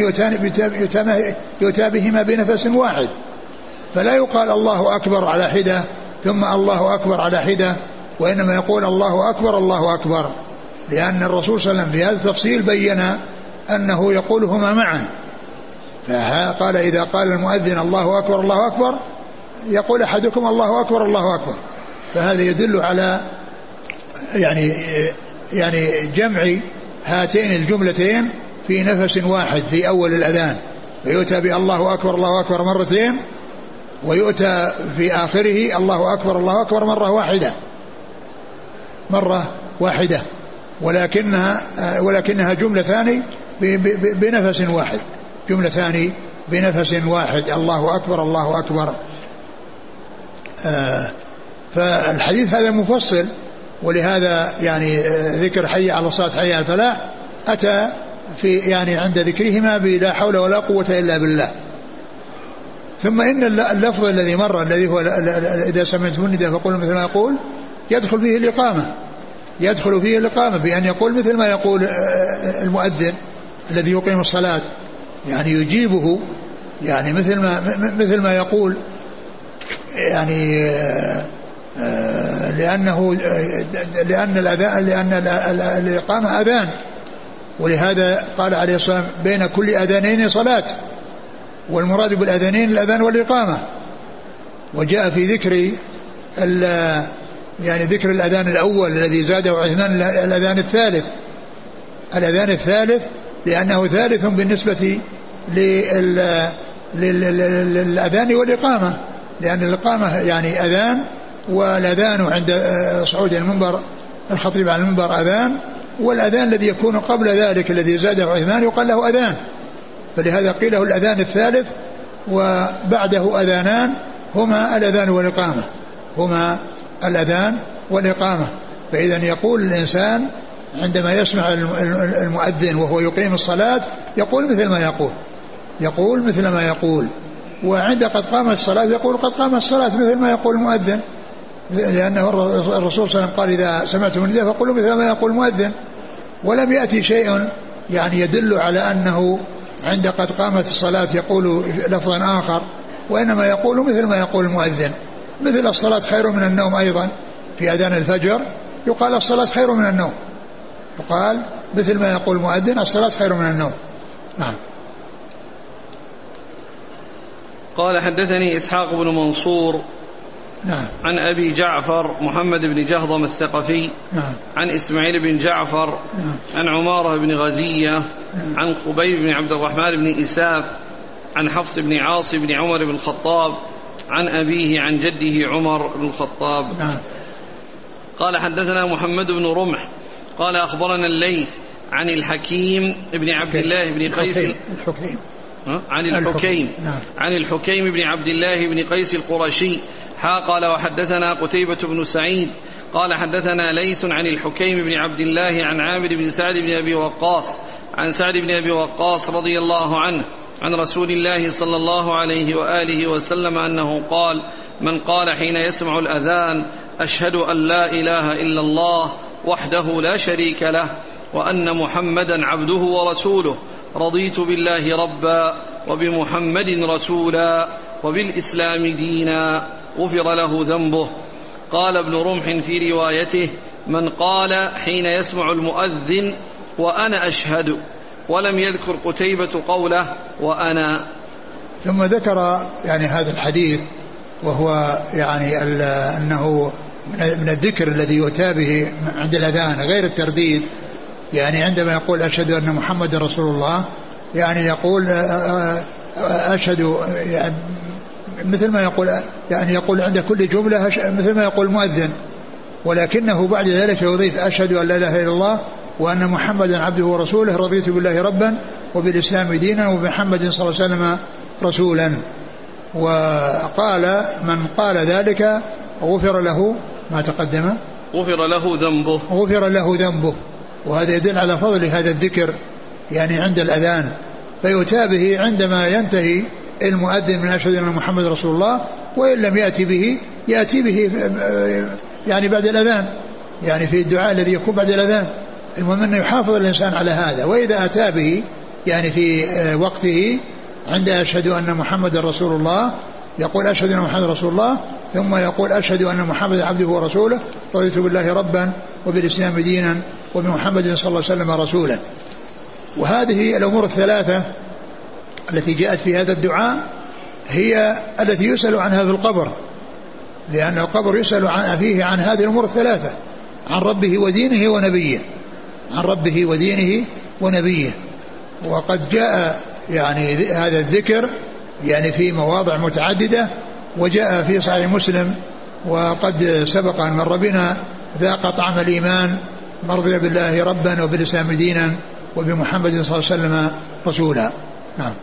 يؤتى بهما بنفس واحد، فلا يقال الله أكبر على حدة ثم الله أكبر على حدة، وإنما يقول الله أكبر الله أكبر، لأن الرسول صلى الله عليه وسلم في هذا التفصيل بين أنه يقولهما معا. فقال إذا قال المؤذن الله أكبر الله أكبر يقول أحدكم الله أكبر الله أكبر. فهذا يدل على يعني يعني جمع هاتين الجملتين في نفس واحد في أول الأذان، فيؤتى بالله أكبر الله أكبر مرتين، ويؤتى في آخره الله أكبر الله أكبر مرة واحدة مرة واحدة ولكنها ولكنها جملتان بنفس واحد، جملتان بنفس واحد، الله أكبر الله أكبر. آه فالحديث هذا مفصل، ولهذا يعني ذكر حي على الصلاة حي على الفلاح أتى في يعني عند ذكرهما بلا حول ولا قوة إلا بالله. ثم إن اللفظ الذي مر الذي هو إذا سمعتم النداء فقولوا مثل ما يقول يدخل فيه الإقامة، يدخل فيه الإقامة بأن يقول مثل ما يقول المؤذن الذي يقيم الصلاة، يعني يجيبه يعني مثل ما مثل ما يقول، يعني لأنه لأن الأذان لأن الإقامة أذان، ولهذا قال عليه الصلاة والسلام بين كل أذانين صلاة، والمراد بالأذانين الأذان والإقامة. وجاء في ذكر يعني ذكر الأذان الأول الذي زاده عثمان الأذان الثالث، الأذان الثالث لأنه ثالث بالنسبة للأذان والإقامة، لأن الإقامة يعني أذان، والأذان عند صعود المنبر الخطيب على المنبر أذان، والأذان الذي يكون قبل ذلك الذي زاده عثمان يقال له أذان، فلهذا قيل له الأذان الثالث، وبعده أذانان هما الأذان والإقامة، هما الأذان والإقامة. فإذا يقول الإنسان عندما يسمع المؤذن وهو يقيم الصلاة يقول مثل ما يقول، يقول مثل ما يقول، وعند قد قامت الصلاة يقول قد قامت الصلاة مثل ما يقول المؤذن، لأنه الرسول صلى الله عليه وسلم قال إذا سمعتم النداء فقولوا مثل ما يقول المؤذن. ولم يأتي شيء يعني يدل على أنه عند قد قامت الصلاة يقول لفظا آخر، وإنما يقول مثل ما يقول المؤذن. مثل الصلاة خير من النوم أيضا في أذان الفجر يقال الصلاة خير من النوم، يقال مثل ما يقول المؤذن الصلاة خير من النوم. نعم. قال حدثني إسحاق بن منصور نعم. عن أبي جعفر محمد بن جهضم الثقفي نعم. عن إسماعيل بن جعفر نعم. عن عمارة بن غزية نعم. عن خبيب بن عبد الرحمن بن إساف عن حفص بن عاص بن عمر بن الخطاب عن أبيه عن جده عمر بن الخطاب. نعم. قال حدثنا محمد بن رمح قال أخبرنا الليث عن الحكيم بن عبد الله بن قيس الحكيم عن الحكيم نعم. عن الحكيم بن عبد الله بن قيس القرشي حا قال وحدثنا قتيبة بن سعيد قال حدثنا ليث عن الحكيم بن عبد الله عن عامر بن سعد بن أبي وقاص عن سعد بن أبي وقاص رضي الله عنه عن رسول الله صلى الله عليه وآله وسلم أنه قال من قال حين يسمع الأذان أشهد أن لا إله إلا الله وحده لا شريك له وأن محمدا عبده ورسوله رضيت بالله ربا وبمحمد رسولا وبالإسلام دينا غفر له ذنبه. قال ابن رمح في روايته من قال حين يسمع المؤذن وأنا أشهد، ولم يذكر قتيبة قوله وأنا. ثم ذكر يعني هذا الحديث وهو يعني أنه من الذكر الذي يؤتى به عند الأذان غير الترديد، يعني عندما يقول أشهد أن محمد رسول الله يعني يقول أشهد يعني مثل ما يقول يعني يقول عند كل جملة مثل ما يقول المؤذن، ولكنه بعد ذلك يضيف أشهد أن لا إله إلا الله وأن محمدا عبده ورسوله رضيت بالله ربا وبالإسلام دينا وبمحمد صلى الله عليه وسلم رسولا. وقال من قال ذلك غفر له ما تقدم غفر له ذنبه غفر له ذنبه. وهذا يدل على فضل هذا الذكر يعني عند الأذان، فيؤتى به عندما ينتهي المؤذن من أشهد أن محمد رسول الله، وإن لم يأتي به يأتي به يعني بعد الأذان، يعني في الدعاء الذي يكون بعد الأذان. المهم أن يحافظ الإنسان على هذا، وإذا أتى به يعني في وقته عند أشهد أن محمد رسول الله يقول أشهد أن محمد رسول الله ثم يقول أشهد أن محمدا عبده ورسوله رضيت بالله ربا وبالإسلام دينا وبمحمد صلى الله عليه وسلم رسولا. وهذه الأمور الثلاثة التي جاءت في هذا الدعاء هي التي يسأل عنها في القبر، لأن القبر يسأل عن فيه عن هذه الأمور الثلاثة، عن ربه ودينه ونبيه، عن ربه ودينه ونبيه. وقد جاء يعني هذا الذكر يعني في مواضع متعددة، وجاء في صحيح مسلم وقد سبق أن مر بنا: ذاق طعم الإيمان من رضي بالله ربا وبالإسلام دينا وبمحمد صلى الله عليه وسلم رسولا. نعم.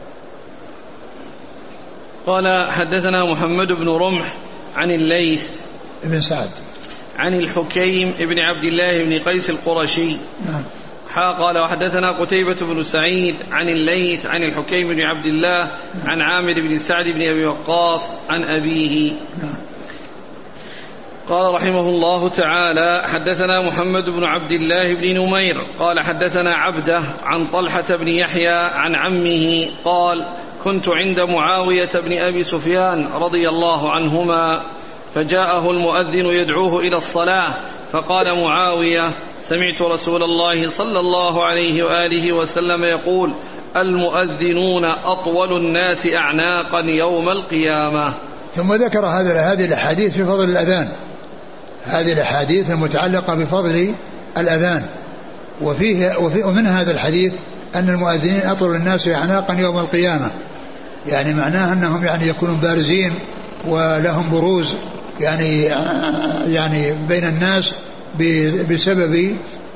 قال حدثنا محمد بن رمح عن الليث ابن سعد عن الحكيم ابن عبد الله بن قيس القرشي. نعم. قال وحدثنا قتيبة بن سعيد عن الليث عن الحكيم بن عبد الله عن عامر بن سعد بن أبي وقاص عن أبيه. نعم. قال رحمه الله تعالى حدثنا محمد بن عبد الله بن نمير قال حدثنا عبده عن طلحة بن يحيى عن عمه قال كنت عند معاوية بن أبي سفيان رضي الله عنهما فجاءه المؤذن يدعوه إلى الصلاة فقال معاوية سمعت رسول الله صلى الله عليه وآله وسلم يقول المؤذنون أطول الناس أعناقا يوم القيامة. ثم ذكر هذا هذه الأحاديث في فضل الأذان، هذه الأحاديث المتعلقة بفضل الأذان. وفيه وفي ومن هذا الحديث أن المؤذنين أطول الناس أعناقا يوم القيامة، يعني معناه أنهم يعني يكونون بارزين ولهم بروز يعني يعني بين الناس بسبب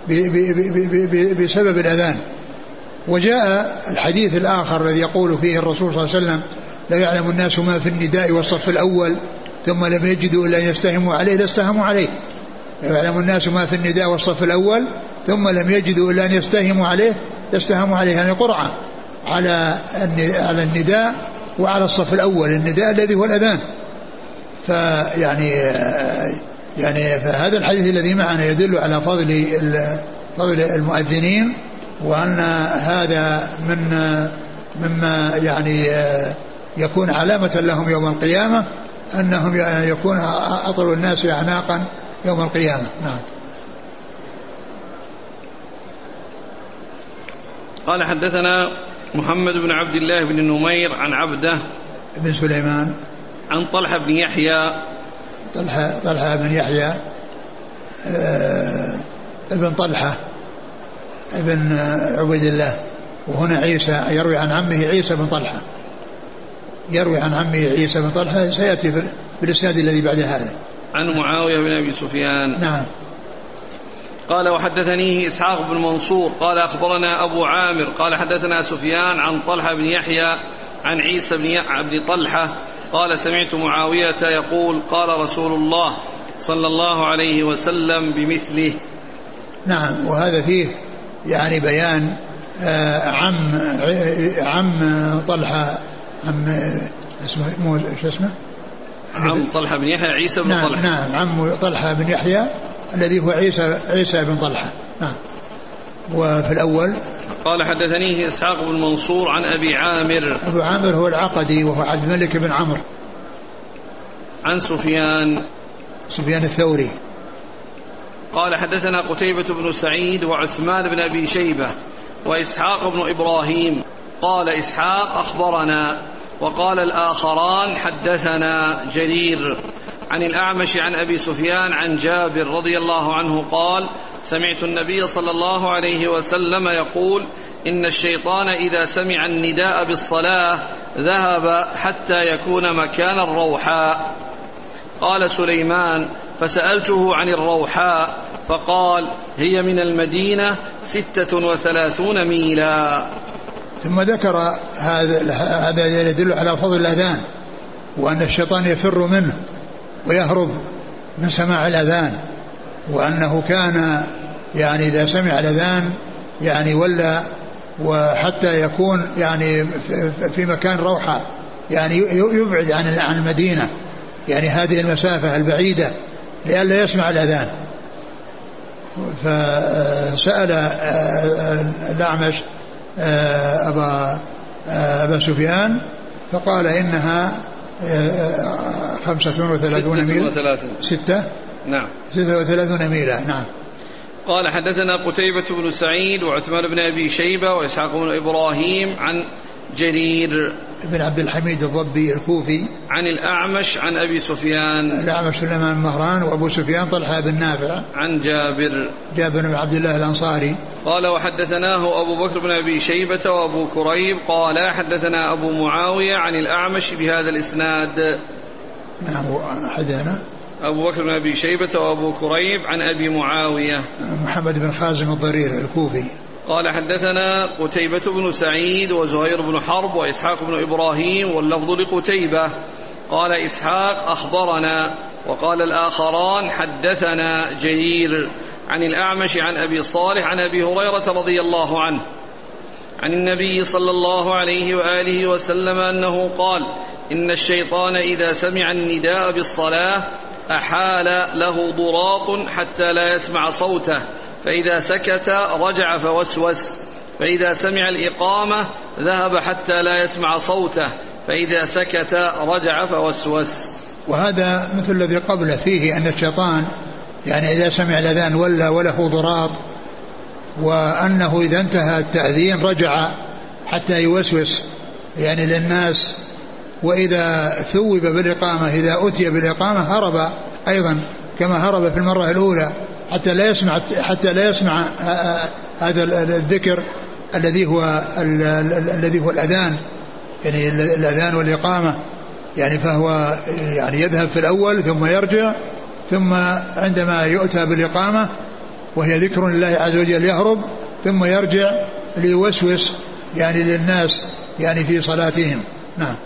بسبب الأذان. وجاء الحديث الآخر الذي يقول فيه الرسول صلى الله عليه وسلم لا يعلم الناس ما في النداء والصف الأول ثم لم يجدوا إلا أن يستهموا عليه لاستهموا عليه. لا يعلم الناس ما في النداء والصف الأول ثم لم يجدوا إلا أن يستهموا عليه لاستهموا عليه، يعني قرعة على على النداء وعلى الصف الأول، النداء الذي هو الأذان. فيعني يعني فهذا الحديث الذي معنا يدل على فضل فضل المؤذنين، وأن هذا من مما يعني يكون علامة لهم يوم القيامة أنهم يكون أطول الناس أعناقا يوم القيامة. نعم. قال حدثنا محمد بن عبد الله بن نمير عن عبده بن سليمان عن طلحة بن يحيى طلحة, طلحة بن يحيى ابن طلحة ابن عبيد الله، وهنا عيسى يروي عن عمه عيسى بن طلحة، يروي عن عمه عيسى بن طلحة سيأتي بالإسناد الذي بعد هذا. عن معاوية بن أبي سفيان. نعم. قال وحدثنيه إسحاق بن منصور قال أخبرنا أبو عامر قال حدثنا سفيان عن طلحة بن يحيى عن عيسى بن عبد طلحة قال سمعت معاوية يقول قال رسول الله صلى الله عليه وسلم بمثله. نعم. وهذا فيه يعني بيان آه عم عم طلحة عم اسمه مو شو اسمه عم طلحة بن يحيى عيسى بن نعم طلحة. نعم عم طلحة بن يحيى الذي هو عيسى عيسى بن طلحة. نعم. وفي الأول قال حدثنيه إسحاق بن منصور عن أبي عامر. أبو عامر هو العقدي وهو عبد الملك بن عمرو. عن سفيان سفيان الثوري. قال حدثنا قتيبة بن سعيد وعثمان بن أبي شيبة وإسحاق بن إبراهيم. قال إسحاق أخبرنا وقال الآخران حدثنا جرير عن الأعمش عن أبي سفيان عن جابر رضي الله عنه قال سمعت النبي صلى الله عليه وسلم يقول إن الشيطان إذا سمع النداء بالصلاة ذهب حتى يكون مكان الروحاء. قال سليمان فسألته عن الروحاء فقال هي من المدينة ستة وثلاثون ميلا. ثم ذكر هذا هذا يدل على فضل الأذان، وأن الشيطان يفر منه ويهرب من سماع الأذان، وأنه كان يعني إذا سمع الأذان يعني ولا وحتى يكون يعني في مكان روحة يعني يبعد عن المدينة، يعني هذه المسافة البعيدة لئلا يسمع الأذان. فسأل الأعمش أبا أبا سفيان فقال إنها خمسة وثلاثون ميلا ستة نعم ستة وثلاثون ميلا. نعم. قال حدثنا قتيبة بن سعيد وعثمان بن أبي شيبة وإسحاق بن إبراهيم عن جرير بن عبد الحميد الضبي الكوفي عن الأعمش عن أبي سفيان الأعمش سليمان بن مهران وأبو سفيان طلحة بن نافع عن جابر جابر بن عبد الله الأنصاري قال وحدثناه أبو بكر بن أبي شيبة وأبو كريب قال حدثنا أبو معاوية عن الأعمش بهذا الإسناد. نعم. حدثنا أبو بكر بن أبي شيبة وأبو كريب عن أبي معاوية محمد بن خازم الضرير الكوفي قال حدثنا قتيبة بن سعيد وزهير بن حرب وإسحاق بن إبراهيم واللفظ لقتيبة قال إسحاق أخبرنا وقال الآخران حدثنا جرير عن الأعمش عن أبي صالح عن أبي هريرة رضي الله عنه عن النبي صلى الله عليه وآله وسلم أنه قال إن الشيطان إذا سمع النداء بالصلاة أحال له ضراط حتى لا يسمع صوته فإذا سكت رجع فوسوس فإذا سمع الإقامة ذهب حتى لا يسمع صوته فإذا سكت رجع فوسوس. وهذا مثل الذي قبله فيه أن الشيطان يعني إذا سمع الأذان ولا وله ضراط وأنه إذا انتهى التأذين رجع حتى يوسوس يعني للناس وإذا ثوب بالإقامة إذا أتي بالإقامة هرب أيضا كما هرب في المرة الأولى حتى لا يسمع حتى لا يسمع هذا الذكر الذي هو الذي هو الأذان يعني الأذان والإقامة يعني فهو يعني يذهب في الأول ثم يرجع ثم عندما يؤتى بالإقامة وهي ذكر الله عز وجل يهرب ثم يرجع ليوسوس يعني للناس يعني في صلاتهم. نعم.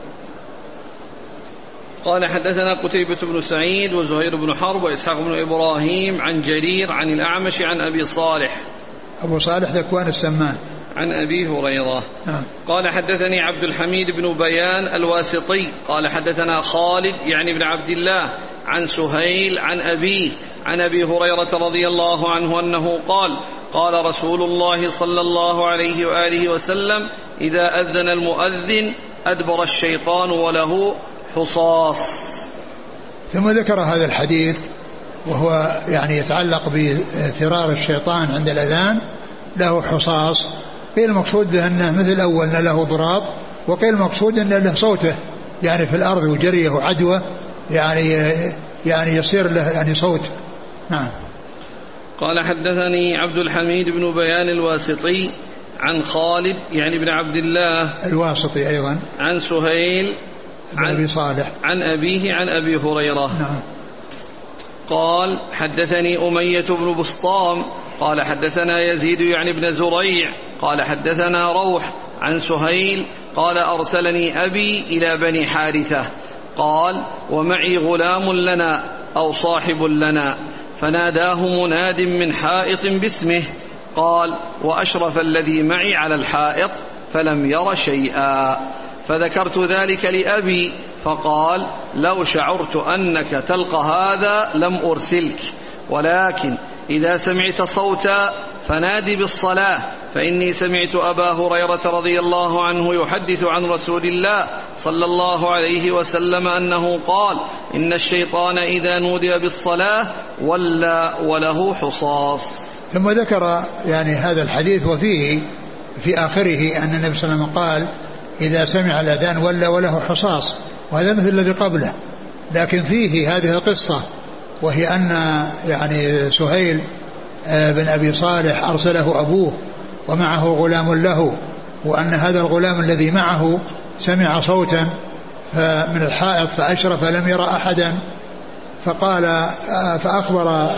قال حدثنا قتيبة بن سعيد وزهير بن حرب وإسحاق بن إبراهيم عن جرير عن الأعمش عن أبي صالح أبو صالح ذكوان السمان عن أبي هريرة. نعم. قال حدثني عبد الحميد بن بيان الواسطي قال حدثنا خالد يعني بن عبد الله عن سهيل عن أبيه عن أبي هريرة رضي الله عنه أنه قال قال رسول الله صلى الله عليه وآله وسلم إذا أذن المؤذن أدبر الشيطان وله حصاص. ثم ذكر هذا الحديث وهو يعني يتعلق بفرار الشيطان عند الأذان له حصاص. قيل المقصود به أنه مثل الأول أن له ضراط وقيل المقصود أن له صوته يعني في الأرض وجريه وعدوه يعني يعني يصير له يعني صوت. نعم. قال حدثني عبد الحميد بن بيان الواسطي عن خالد يعني بن عبد الله الواسطي أيضا عن سهيل عن أبي صالح عن أبيه عن أبي هريرة. نعم. قال حدثني أمية بن بسطام قال حدثنا يزيد يعني بن زريع قال حدثنا روح عن سهيل قال أرسلني أبي إلى بني حارثة قال ومعي غلام لنا أو صاحب لنا فناداه مناد من حائط باسمه قال وأشرف الذي معي على الحائط فلم ير شيئا فذكرت ذلك لأبي فقال لو شعرت أنك تلقى هذا لم أرسلك ولكن إذا سمعت صوتا فنادي بالصلاة فإني سمعت أبا هريرة رضي الله عنه يحدث عن رسول الله صلى الله عليه وسلم أنه قال إن الشيطان إذا نودي بالصلاة ولى وله حصاص. ثم ذكر يعني هذا الحديث وفيه في آخره أن النبي صلى الله عليه وسلم قال إذا سمع الأذان ولى وله حصاص وهذا مثل الذي قبله لكن فيه هذه القصة وهي أن يعني سهيل بن أبي صالح أرسله أبوه ومعه غلام له وأن هذا الغلام الذي معه سمع صوتا من الحائط فأشرف فلم يرى أحدا فقال فأخبر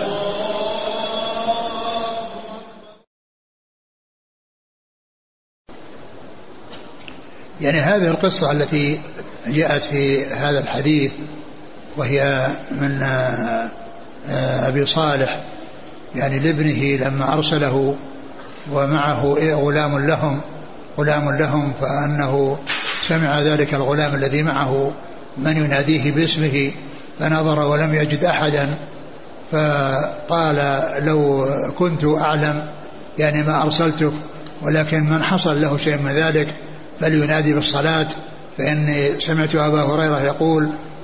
يعني هذه القصة التي جاءت في هذا الحديث وهي من أبي صالح يعني لابنه لما أرسله ومعه غلام لهم غلام لهم فأنه سمع ذلك الغلام الذي معه من يناديه باسمه فنظر ولم يجد أحدا فقال لو كنت أعلم يعني ما أرسلتك ولكن من حصل له شيء من ذلك فلينادي بالصلاة فإني سمعت أبا هريرة يقول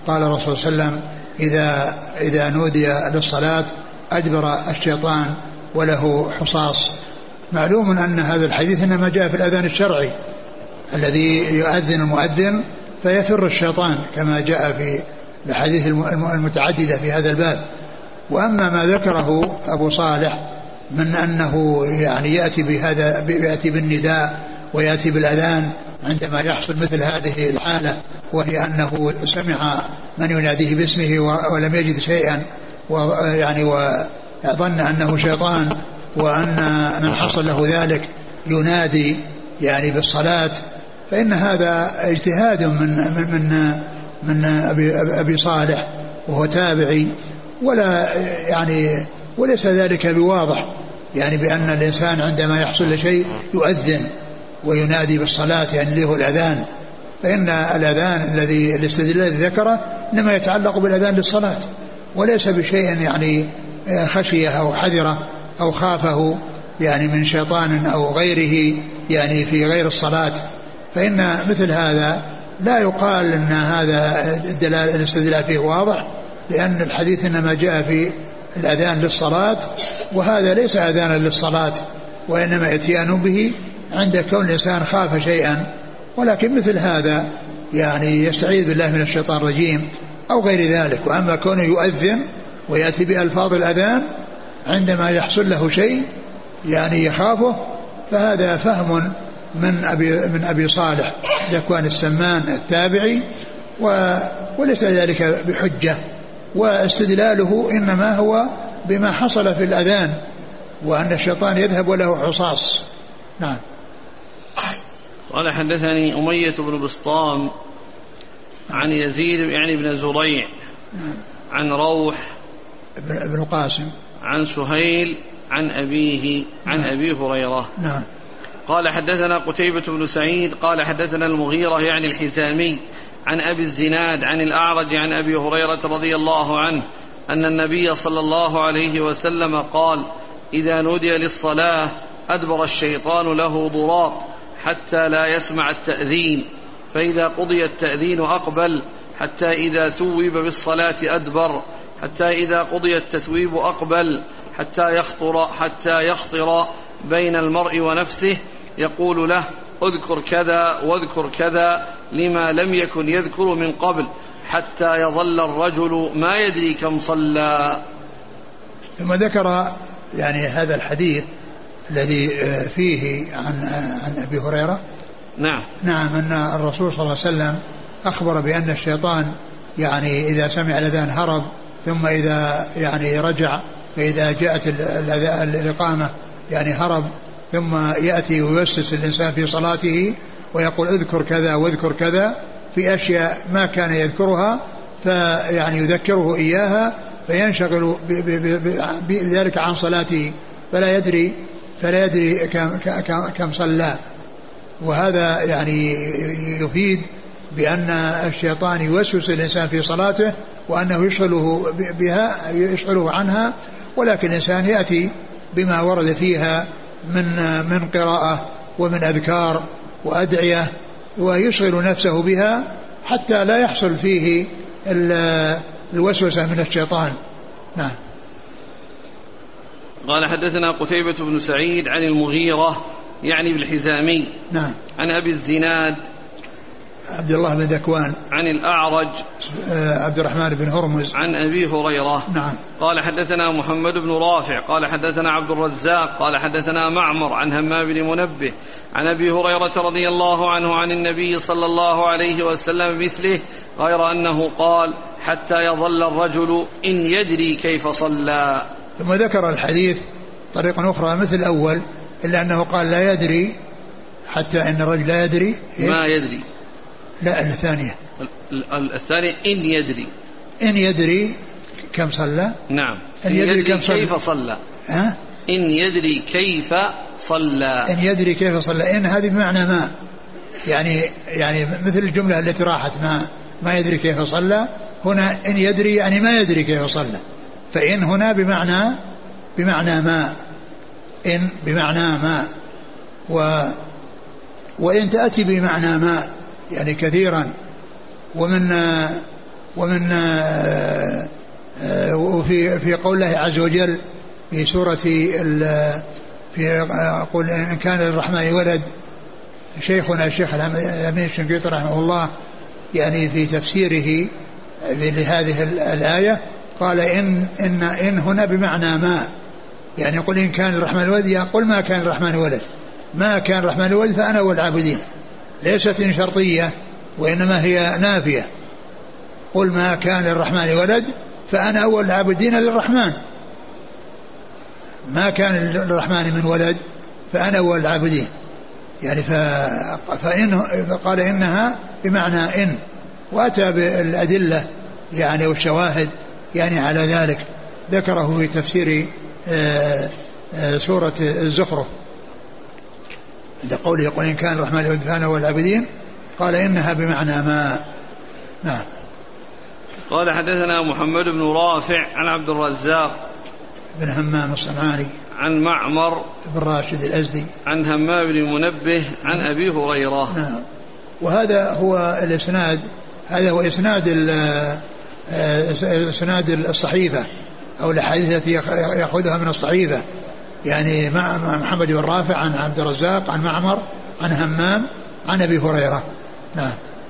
قال الرسول صلى الله عليه وسلم إذا, إذا نودي للصلاة أدبر الشيطان وله حصاص. معلوم أن هذا الحديث إنما جاء في الأذان الشرعي الذي يؤذن المؤذن فيفر الشيطان كما جاء في الحديث المتعددة في هذا الباب. وأما ما ذكره أبو صالح من أنه يعني يأتي بهذا يأتي بالنداء ويأتي بالأذان عندما يحصل مثل هذه الحالة، وهي أنه سمع من يناديه باسمه ولم يجد شيئا ويعني وظن أنه شيطان، وأن من حصل له ذلك ينادي يعني بالصلاة، فإن هذا اجتهاد من من من أبي, أبي صالح وهو تابعي، ولا يعني وليس ذلك بواضح يعني بأن الإنسان عندما يحصل له شيء يؤذن وينادي بالصلاة يعني له الأذان. فإن الأذان الذي الاستدلال الذي ذكره إنما يتعلق بالأذان للصلاة، وليس بشيء يعني خشية أو حذرة أو خافه يعني من شيطان أو غيره يعني في غير الصلاة. فإن مثل هذا لا يقال أن هذا الدلال الاستدلال فيه واضح، لأن الحديث إنما جاء في الأذان للصلاة، وهذا ليس أذانا للصلاة وإنما اتيان به عند كون الإنسان خاف شيئا. ولكن مثل هذا يعني يستعيذ بالله من الشيطان الرجيم أو غير ذلك. وأما كونه يؤذن ويأتي بألفاظ الأذان عندما يحصل له شيء يعني يخافه، فهذا فهم من أبي, من أبي صالح ذكوان السمان التابعي، وليس ذلك بحجة، واستدلاله إنما هو بما حصل في الأذان وأن الشيطان يذهب وله حصاص. نعم. قال حدثني أمية بن بسطام عن يزيد يعني بن زريع عن روح بن القاسم عن سهيل عن أبيه عن أبي هريرة. نعم. قال حدثنا قتيبة بن سعيد قال حدثنا المغيرة يعني الحزامي عن أبي الزناد عن الأعرج عن أبي هريرة رضي الله عنه أن النبي صلى الله عليه وسلم قال إذا نودي للصلاة أدبر الشيطان له ضراط حتى لا يسمع التأذين، فإذا قضي التأذين أقبل حتى إذا ثوب بالصلاة أدبر، حتى إذا قضي التثويب أقبل حتى يخطر, حتى يخطر بين المرء ونفسه يقول له اذكر كذا واذكر كذا لما لم يكن يذكر من قبل، حتى يظل الرجل ما يدري كم صلى. ثم ذكر يعني هذا الحديث الذي فيه عن, عن أبي هريرة. نعم. نعم أن الرسول صلى الله عليه وسلم أخبر بأن الشيطان يعني إذا سمع الأذان هرب، ثم إذا يعني رجع فإذا جاءت الإقامة يعني هرب، ثم يأتي ويوسوس الإنسان في صلاته ويقول اذكر كذا واذكر كذا في أشياء ما كان يذكرها، فيعني يذكره إياها فينشغل بذلك عن صلاته فلا يدري فلا يدري كم, كم صلى. وهذا يعني يفيد بأن الشيطان يوسوس الإنسان في صلاته وأنه يشغله بها يشغله عنها، ولكن الإنسان يأتي بما ورد فيها من من قراءة ومن أذكار وأدعية ويشغل نفسه بها حتى لا يحصل فيه الوسوسة من الشيطان. نعم. قال حدثنا قتيبة بن سعيد عن المغيرة يعني بالحزامي. نعم. عن أبي الزناد عبد الله بن ذكوان عن الأعرج عبد الرحمن بن هرمز عن أبي هريرة. نعم. قال حدثنا محمد بن رافع قال حدثنا عبد الرزاق قال حدثنا معمر عن همام بن منبه عن أبي هريرة رضي الله عنه عن النبي صلى الله عليه وسلم مثله، غير أنه قال حتى يظل الرجل إن يدري كيف صلى. ثم ذكر الحديث طريقة أخرى مثل الأول، إلا أنه قال لا يدري حتى إن الرجل لا يدري ما يدري. لا الثانية الثانية إن يدري إن يدري كم صلى. نعم. إن يدري كم صلى. كيف صلى. ها؟ إن يدري كيف صلى. إن يدري كيف صلى. إن هذه بمعنى ما، يعني يعني مثل الجملة التي راحت ما ما يدري كيف صلى، هنا إن يدري يعني ما يدري كيف صلى، فإن هنا بمعنى بمعنى ما، إن بمعنى ما، و وإن تأتي بمعنى ما يعني كثيرا. ومن ومن وفي في قول الله عز وجل في سورة في يقول إن كان للرحمن ولد. شيخنا الشيخ الأمين الشنقيطي رحمه الله يعني في تفسيره لهذه الآية قال إن إن إن هنا بمعنى ما، يعني يقول إن كان الرحمن ولد يقول ما كان الرحمن ولد، ما كان الرحمن ولد فأنا والعابدين، ليست إن شرطية وإنما هي نافية. قل ما كان للرحمن ولد فأنا أول العابدين للرحمن، ما كان للرحمن من ولد فأنا أول العابدين، يعني فإن قال إنها بمعنى إن، وأتى بالأدلة يعني والشواهد يعني على ذلك، ذكره في تفسير سورة الزخرف عند قوله يقول إن كان الرحمن ولد فأنا أول العابدين، قال إنها بمعنى ما. نعم. قال حدثنا محمد بن رافع عن عبد الرزاق بن همام الصنعاني عن معمر بن راشد الأزدي عن همام بن منبه عن أبي هريرة. نعم. وهذا هو الإسناد، هذا هو إسناد إسناد الصحيفة أو الحديث التي يأخذها من الصحيفة، يعني مع محمد بن رافع عن عبد الرزاق عن معمر عن همام عن أبي هريرة. نعم.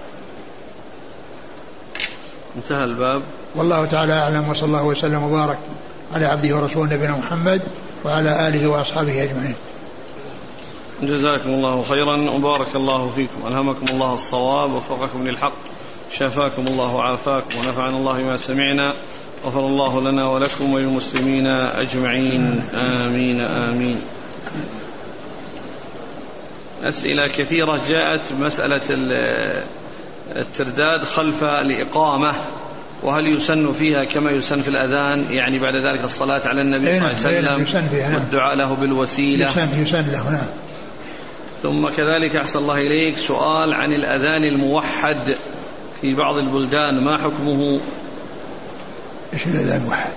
انتهى الباب. والله تعالى أعلم، وصلى الله وسلم وبارك على عبده ورسوله نبينا محمد وعلى آله وأصحابه أجمعين. جزاكم الله خيرا وبارك الله فيكم، ألهمكم الله الصواب ووفقكم للحق، شفاكم الله وعافاكم، ونفعنا الله ما سمعنا، غفر الله لنا ولكم وللمسلمين أجمعين، آمين آمين. أسئلة كثيرة جاءت، مسألة الترداد خلف الإقامة، وهل يسن فيها كما يسن في الأذان، يعني بعد ذلك الصلاة على النبي صلى الله عليه وسلم والدعاء له بالوسيلة؟ يسن, يسن له. نعم. ثم كذلك أحسن الله إليك سؤال عن الأذان الموحد في بعض البلدان، ما حكمه؟ إيش الأذان الموحد؟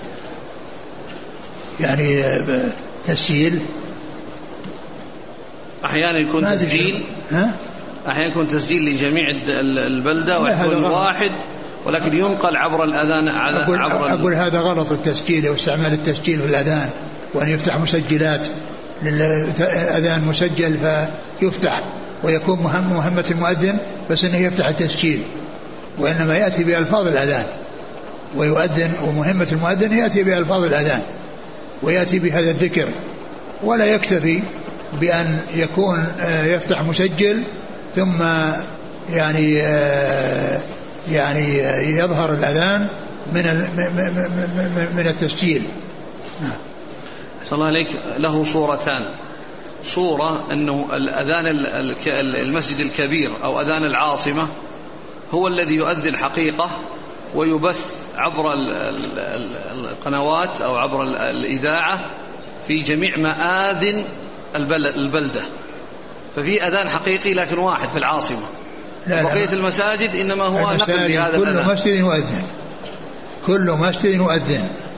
يعني تسجيل؟ أحيانا يكون تسجيل، ها؟ أحيانا يكون تسجيل لجميع البلدة ويكون واحد، ولكن ينقل عبر الأذان. أقول, عبر أقول هذا غلط، التسجيل واستعمال التسجيل في الأذان، وأن يفتح مسجلات للأذان مسجل فيفتح ويكون مهم مهمة المؤذن بس أنه يفتح التسجيل، وإنما يأتي بألفاظ الأذان ويؤذن، ومهمة المؤذن يأتي بألفاظ الأذان ويأتي بهذا الذكر، ولا يكتفي بأن يكون يفتح مسجل ثم يعني يعني يظهر الأذان من من التسجيل. صلى الله عليك. له صورتان، صورة أنه الأذان المسجد الكبير أو أذان العاصمة هو الذي يؤذن حقيقة ويبث عبر القنوات أو عبر الإذاعة في جميع مآذن البلدة، ففي أذان حقيقي لكن واحد في العاصمة. بقية المساجد إنما هو نقل بهذا الأذان. كل مسجد يؤذن، كل مسجد يؤذن